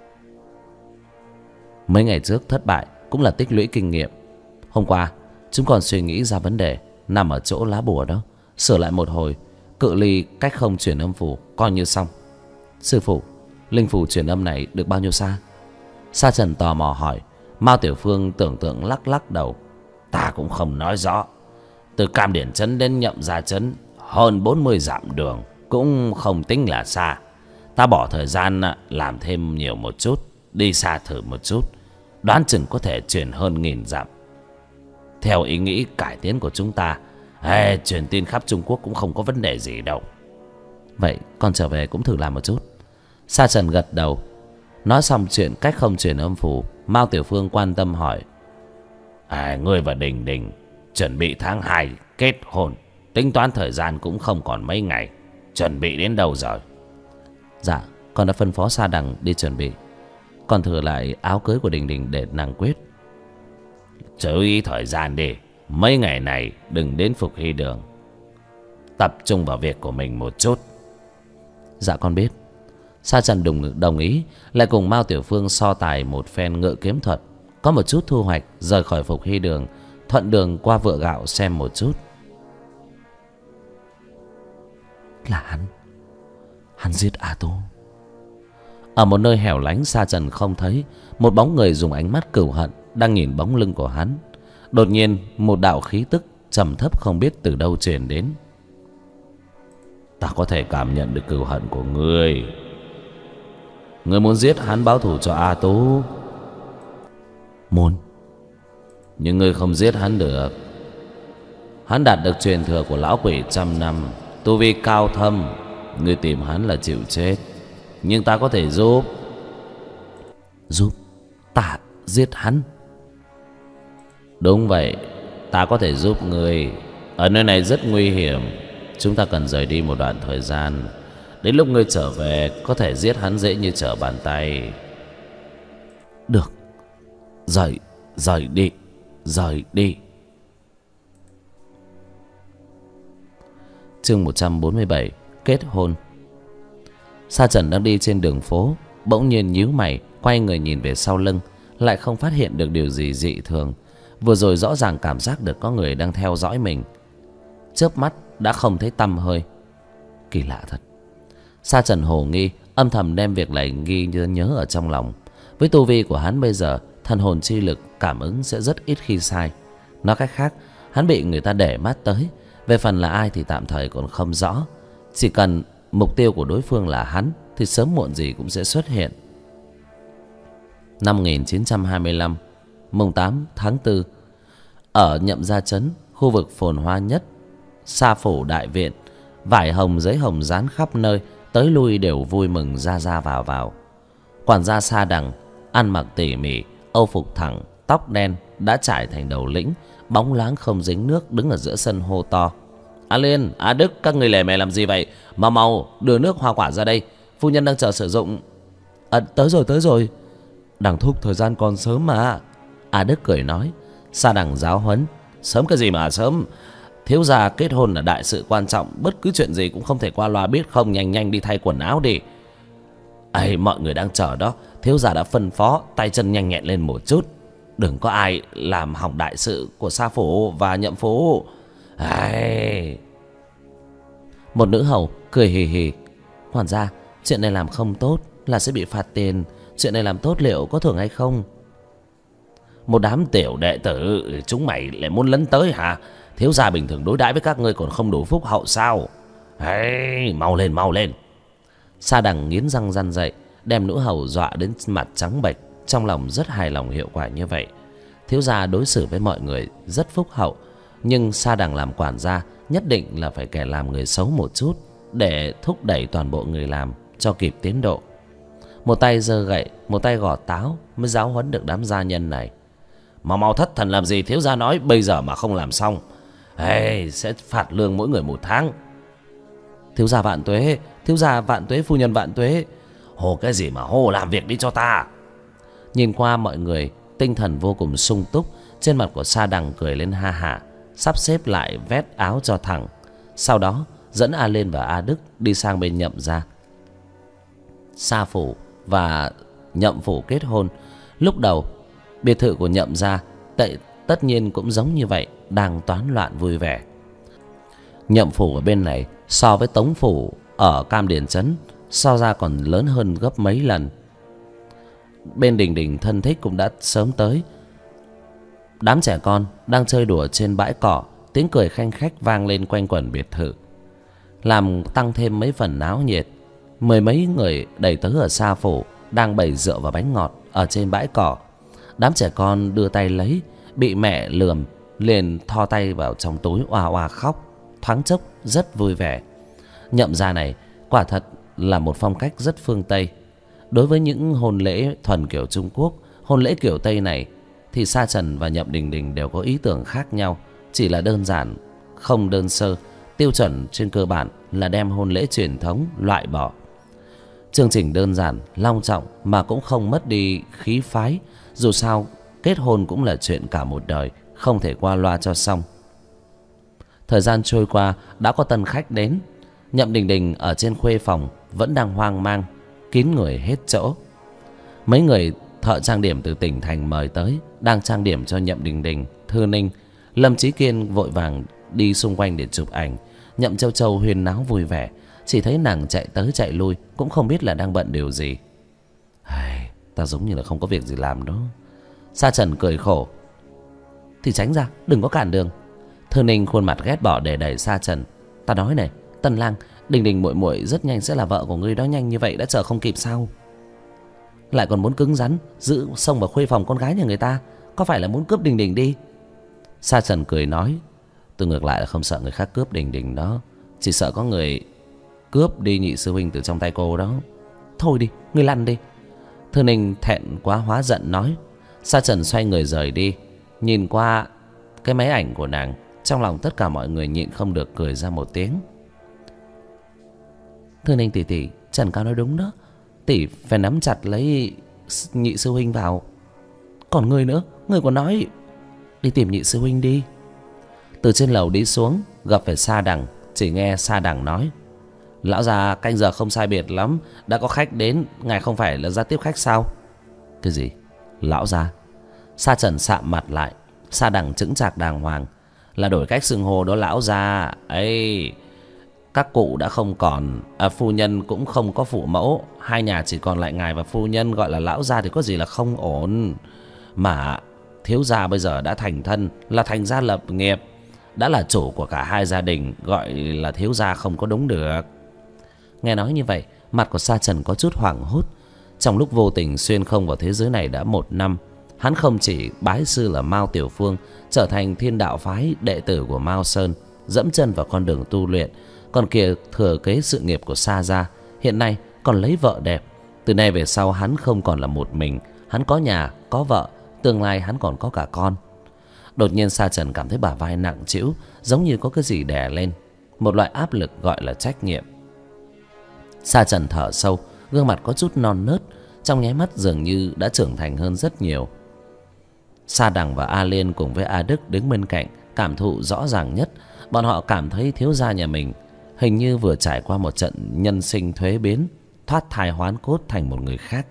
Mấy ngày trước thất bại cũng là tích lũy kinh nghiệm. Hôm qua chúng còn suy nghĩ ra vấn đề nằm ở chỗ lá bùa đó, sửa lại một hồi, cự ly cách không truyền âm phù coi như xong. Sư phụ, linh phù truyền âm này được bao nhiêu xa? Sa Trần tò mò hỏi. Mao Tiểu Phương tưởng tượng lắc lắc đầu: Ta cũng không nói rõ. Từ Cam Điền trấn đến Nhậm Gia trấn hơn 40 dặm đường, cũng không tính là xa. Ta bỏ thời gian làm thêm nhiều một chút, đi xa thử một chút, đoán chừng có thể truyền hơn 1000 dặm. Theo ý nghĩ cải tiến của chúng ta, truyền tin khắp Trung Quốc cũng không có vấn đề gì đâu. Vậy con trở về cũng thử làm một chút. Sa Trần gật đầu. Nói xong chuyện cách không truyền âm phù, Mao Tiểu Phương quan tâm hỏi: Ngươi và Đình Đình chuẩn bị tháng 2 kết hôn, tính toán thời gian cũng không còn mấy ngày, chuẩn bị đến đâu rồi? Dạ, con đã phân phó Sa Đằng đi chuẩn bị, còn thừa lại áo cưới của Đình Đình để nàng quyết. Chú ý thời gian đi, mấy ngày này đừng đến Phục Hy Đường. tập trung vào việc của mình một chút. Dạ con biết. Sa Trần đồng ý, lại cùng Mao Tiểu Phương so tài một phen ngự kiếm thuật. Có một chút thu hoạch, rời khỏi Phục Hy Đường, thuận đường qua Vựa Gạo xem một chút. Là hắn giết A Tú. Ở một nơi hẻo lánh, Sa Trần không thấy, một bóng người dùng ánh mắt cừu hận đang nhìn bóng lưng của hắn. Đột nhiên một đạo khí tức trầm thấp không biết từ đâu truyền đến. Ta có thể cảm nhận được cừu hận của ngươi. Ngươi muốn giết hắn báo thù cho A Tú. Muốn. Nhưng ngươi không giết hắn được. Hắn đạt được truyền thừa của lão quỷ 100 năm, tu vi cao thâm. Ngươi tìm hắn là chịu chết. Nhưng ta có thể giúp. Giúp ta giết hắn? Đúng vậy, ta có thể giúp ngươi. Ở nơi này rất nguy hiểm, chúng ta cần rời đi một đoạn thời gian. Đến lúc ngươi trở về, có thể giết hắn dễ như trở bàn tay. Được. Rời đi. Chương 147. Kết hôn. Sa Trần đang đi trên đường phố, bỗng nhiên nhíu mày, quay người nhìn về sau lưng, lại không phát hiện được điều gì dị thường. Vừa rồi rõ ràng cảm giác được có người đang theo dõi mình, chớp mắt đã không thấy tăm hơi. Kỳ lạ thật. Sa Trần hồ nghi, âm thầm đem việc này ghi nhớ ở trong lòng. Với tu vi của hắn bây giờ, thần hồn chi lực cảm ứng sẽ rất ít khi sai. Nói cách khác, hắn bị người ta để mắt tới. Về phần là ai thì tạm thời còn không rõ. Chỉ cần mục tiêu của đối phương là hắn thì sớm muộn gì cũng sẽ xuất hiện. Năm 1925, mùng 8 tháng 4, ở Nhậm Gia Trấn, khu vực phồn hoa nhất, Sa Phủ đại viện, vải hồng giấy hồng dán khắp nơi, tới lui đều vui mừng ra vào. Quản gia Sa Đằng ăn mặc tỉ mỉ, âu phục thẳng, tóc đen đã trải thành đầu lĩnh, bóng láng không dính nước, đứng ở giữa sân hô to: A Liên, A Đức, các người lề mề làm gì vậy? Mau đưa nước hoa quả ra đây, phu nhân đang chờ sử dụng. Tới rồi. Đằng thúc, thời gian còn sớm mà. A Đức cười nói. Sa Đằng giáo huấn: Sớm cái gì mà sớm, thiếu gia kết hôn là đại sự quan trọng, bất cứ chuyện gì cũng không thể qua loa biết không. Nhanh đi thay quần áo đi. Ấy, mọi người đang chờ đó, thiếu gia đã phân phó, tay chân nhanh nhẹn lên một chút, đừng có ai làm hỏng đại sự của Sa Phủ và Nhậm Phủ. Ấy. Một nữ hầu cười hì hì: Quản gia, chuyện này làm không tốt là sẽ bị phạt tiền. Chuyện này làm tốt liệu có thưởng hay không? Một đám tiểu đệ tử, chúng mày lại muốn lấn tới hả? Thiếu gia bình thường đối đãi với các ngươi còn không đủ phúc hậu sao? Ấy, mau lên. Sa Đằng nghiến răng răn dậy, đem nữ hầu dọa đến mặt trắng bệch. Trong lòng rất hài lòng hiệu quả như vậy. Thiếu gia đối xử với mọi người rất phúc hậu, nhưng Sa Đằng làm quản gia nhất định là phải kẻ làm người xấu một chút, để thúc đẩy toàn bộ người làm cho kịp tiến độ. Một tay giơ gậy, một tay gọt táo mới giáo huấn được đám gia nhân này. Mau thất thần làm gì? Thiếu gia nói bây giờ mà không làm xong, sẽ phạt lương mỗi người 1 tháng. Thiếu gia vạn tuế, phu nhân vạn tuế. Hô cái gì mà hô, làm việc đi cho ta. Nhìn qua mọi người tinh thần vô cùng sung túc, trên mặt của Sa Đằng cười lên ha hả, sắp xếp lại vét áo cho thẳng. Sau đó dẫn A Liên và A Đức đi sang bên Nhậm gia. Sa Phủ và Nhậm Phủ kết hôn. Lúc đầu biệt thự của Nhậm gia tất nhiên cũng giống như vậy, đang toán loạn vui vẻ. Nhậm Phủ ở bên này so với Tống Phủ ở Cam Điền Trấn so ra còn lớn hơn gấp mấy lần. Bên đình đình thân thích cũng đã sớm tới. Đám trẻ con đang chơi đùa trên bãi cỏ, tiếng cười khanh khách vang lên quanh quẩn biệt thự, làm tăng thêm mấy phần náo nhiệt. Mười mấy người đầy tớ ở Sa Phủ đang bày rượu và bánh ngọt ở trên bãi cỏ. Đám trẻ con đưa tay lấy, bị mẹ lườm liền thò tay vào trong túi oà oà khóc, thoáng chốc rất vui vẻ. Nhậm gia này quả thật là một phong cách rất phương Tây. Đối với những hôn lễ thuần kiểu Trung Quốc, hôn lễ kiểu Tây này thì Sa Trần và Nhậm Đình Đình đều có ý tưởng khác nhau, chỉ là đơn giản không đơn sơ. Tiêu chuẩn trên cơ bản là đem hôn lễ truyền thống loại bỏ. Chương trình đơn giản long trọng mà cũng không mất đi khí phái. Dù sao kết hôn cũng là chuyện cả một đời, không thể qua loa cho xong. Thời gian trôi qua, đã có tân khách đến. Nhậm Đình Đình ở trên khuê phòng vẫn đang hoang mang, kín người hết chỗ. Mấy người thợ trang điểm từ tỉnh thành mời tới, đang trang điểm cho Nhậm Đình Đình, Thư Ninh. Lâm Chí Kiên vội vàng đi xung quanh để chụp ảnh. Nhậm Châu Châu huyên náo vui vẻ, chỉ thấy nàng chạy tới chạy lui, cũng không biết là đang bận điều gì. Ta giống như là không có việc gì làm đó. Sa Trần cười khổ. Thì tránh ra, đừng có cản đường. Thư Ninh khuôn mặt ghét bỏ để đẩy Sa Trần. Ta nói này, Tân Lang, Đình Đình muội muội rất nhanh sẽ là vợ của ngươi đó, nhanh như vậy đã chờ không kịp sao? Lại còn muốn cứng rắn giữ xông vào khuê phòng con gái nhà người ta, có phải là muốn cướp Đình Đình đi? Sa Trần cười nói, tôi ngược lại là không sợ người khác cướp Đình Đình đó, chỉ sợ có người cướp đi nhị sư huynh từ trong tay cô đó. Thôi đi, ngươi lăn đi. Thư Ninh thẹn quá hóa giận nói. Sa Trần xoay người rời đi. Nhìn qua cái máy ảnh của nàng, trong lòng tất cả mọi người nhịn không được cười ra một tiếng. Thư Ninh tỷ tỷ, Trần Cao nói đúng đó, tỷ phải nắm chặt lấy nhị sư huynh vào. Còn ngươi nữa, ngươi còn nói đi tìm nhị sư huynh đi. Từ trên lầu đi xuống, gặp phải Sa Đằng. Chỉ nghe Sa Đằng nói, lão già, canh giờ không sai biệt lắm, đã có khách đến, ngài không phải là ra tiếp khách sao? Cái gì? Lão già? Sa Trần sạm mặt lại. Sa Đằng chững chạc đàng hoàng, là đổi cách xưng hô đó lão già ấy. Các cụ đã không còn, phu nhân cũng không có phụ mẫu, hai nhà chỉ còn lại ngài và phu nhân, gọi là lão gia thì có gì là không ổn. Mà thiếu gia bây giờ đã thành thân, là thành gia lập nghiệp, đã là chủ của cả hai gia đình, gọi là thiếu gia không có đúng được. Nghe nói như vậy, mặt của Sa Trần có chút hoảng hốt. Trong lúc vô tình xuyên không vào thế giới này đã 1 năm, hắn không chỉ bái sư là Mao Tiểu Phương, trở thành Thiên Đạo phái đệ tử của Mao Sơn, dẫm chân vào con đường tu luyện, còn kia thừa kế sự nghiệp của Sa gia, hiện nay còn lấy vợ đẹp. Từ nay về sau hắn không còn là một mình, hắn có nhà, có vợ, tương lai hắn còn có cả con. Đột nhiên Sa Trần cảm thấy bả vai nặng trĩu, giống như có cái gì đè lên, một loại áp lực gọi là trách nhiệm. Sa Trần thở sâu, gương mặt có chút non nớt, trong nháy mắt dường như đã trưởng thành hơn rất nhiều. Sa Đằng và A Liên cùng với A Đức đứng bên cạnh, cảm thụ rõ ràng nhất. Bọn họ cảm thấy thiếu gia nhà mình hình như vừa trải qua một trận nhân sinh thuế biến, thoát thai hoán cốt thành một người khác.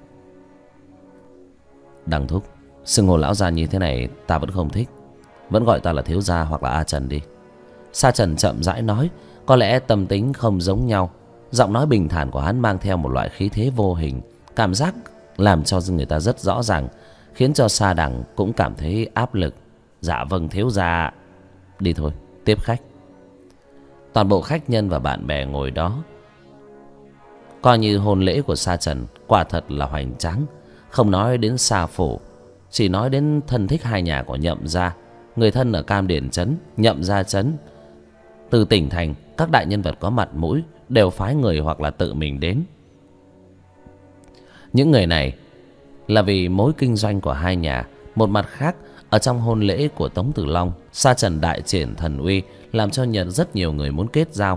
Đằng thúc, xưng hô lão gia như thế này ta vẫn không thích, vẫn gọi ta là thiếu gia hoặc là A Trần đi. Sa Trần chậm rãi nói, có lẽ tâm tính không giống nhau. Giọng nói bình thản của hắn mang theo một loại khí thế vô hình, cảm giác làm cho người ta rất rõ ràng, khiến cho Sa Đằng cũng cảm thấy áp lực. Dạ vâng thiếu gia. Đi thôi, tiếp khách. Toàn bộ khách nhân và bạn bè ngồi đó, coi như hôn lễ của Sa Trần quả thật là hoành tráng. Không nói đến Sa phủ, chỉ nói đến thân thích hai nhà của Nhậm gia, người thân ở Cam Điền trấn, Nhậm gia trấn. Từ tỉnh thành, các đại nhân vật có mặt mũi đều phái người hoặc là tự mình đến. Những người này là vì mối kinh doanh của hai nhà. Một mặt khác, ở trong hôn lễ của Tống Tử Long, Sa Trần đại triển thần uy, làm cho rất nhiều người muốn kết giao.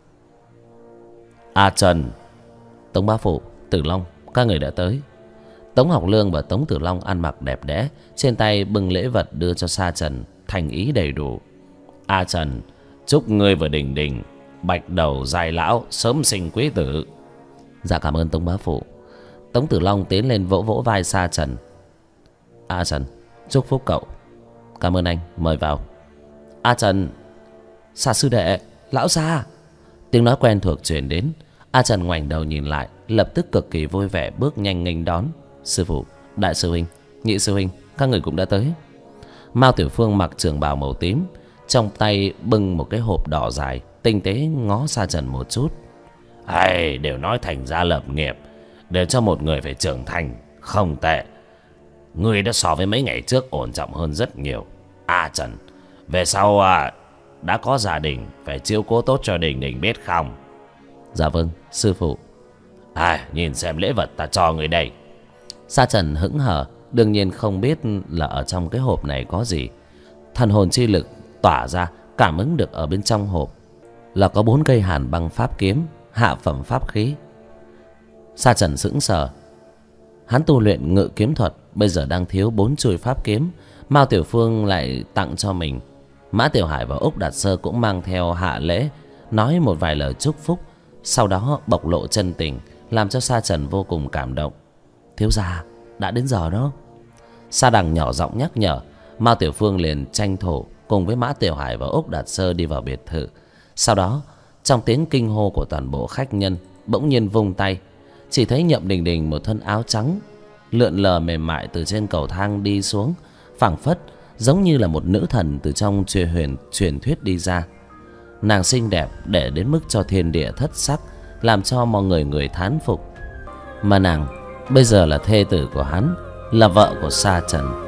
A Trần, Tống bá phụ, Tử Long, các người đã tới. Tống Học Lương và Tống Tử Long ăn mặc đẹp đẽ, trên tay bưng lễ vật đưa cho Sa Trần, thành ý đầy đủ. A Trần, chúc ngươi và Đình Đình bạch đầu dài lão, sớm sinh quý tử. Dạ cảm ơn Tống bá phụ. Tống Tử Long tiến lên vỗ vỗ vai Sa Trần. A Trần, chúc phúc cậu. Cảm ơn anh, mời vào. A Trần, Sa sư đệ, lão Sa. Tiếng nói quen thuộc truyền đến. A Trần ngoảnh đầu nhìn lại, lập tức cực kỳ vui vẻ bước nhanh nghênh đón. Sư phụ, đại sư huynh, nhị sư huynh, các người cũng đã tới. Mao Tiểu Phương mặc trường bào màu tím, trong tay bưng một cái hộp đỏ dài, tinh tế ngó Sa Trần một chút. Hay, đều nói thành gia lập nghiệp, để cho một người phải trưởng thành, không tệ. Ngươi đã so với mấy ngày trước ổn trọng hơn rất nhiều. A Trần, về sau đã có gia đình, phải chiếu cố tốt cho Đình Đình biết không? Dạ vâng, sư phụ. Nhìn xem lễ vật ta cho người đây. Sa Trần hững hờ, đương nhiên không biết là ở trong cái hộp này có gì. Thần hồn chi lực tỏa ra, cảm ứng được ở bên trong hộp là có 4 cây hàn băng pháp kiếm, hạ phẩm pháp khí. Sa Trần sững sờ. Hắn tu luyện ngự kiếm thuật, bây giờ đang thiếu 4 chuôi pháp kiếm. Mao Tiểu Phương lại tặng cho mình Mã Tiểu Hải và Úc Đạt Sơ cũng mang theo hạ lễ, nói một vài lời chúc phúc, sau đó bộc lộ chân tình, làm cho Sa Trần vô cùng cảm động. Thiếu gia, đã đến giờ đó. Sa Đằng nhỏ giọng nhắc nhở. Mao Tiểu Phương liền tranh thủ cùng với Mã Tiểu Hải và Úc Đạt Sơ đi vào biệt thự. Sau đó, trong tiếng kinh hô của toàn bộ khách nhân, bỗng nhiên vung tay, chỉ thấy Nhậm Đình Đình một thân áo trắng lượn lờ mềm mại từ trên cầu thang đi xuống, phảng phất giống như là một nữ thần từ trong truyền thuyết đi ra. Nàng xinh đẹp để đến mức cho thiên địa thất sắc, làm cho mọi người thán phục. Mà nàng bây giờ là thê tử của hắn, là vợ của Sa Trần.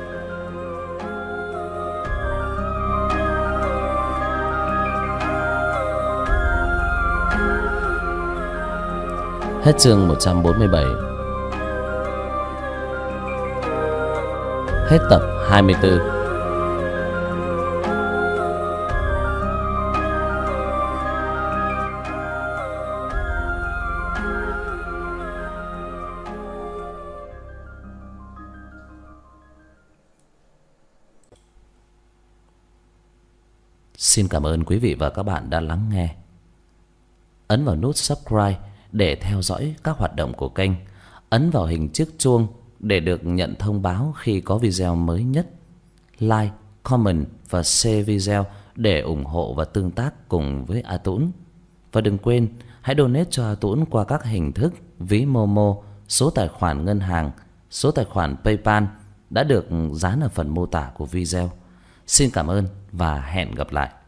Hết chương 147. Hết tập 24. Xin cảm ơn quý vị và các bạn đã lắng nghe. Ấn vào nút subscribe để theo dõi các hoạt động của kênh. Ấn vào hình chiếc chuông để được nhận thông báo khi có video mới nhất. Like, comment và share video để ủng hộ và tương tác cùng với A Tũng. Và đừng quên hãy donate cho A Tũng qua các hình thức ví Momo, số tài khoản ngân hàng, số tài khoản PayPal đã được dán ở phần mô tả của video. Xin cảm ơn và hẹn gặp lại.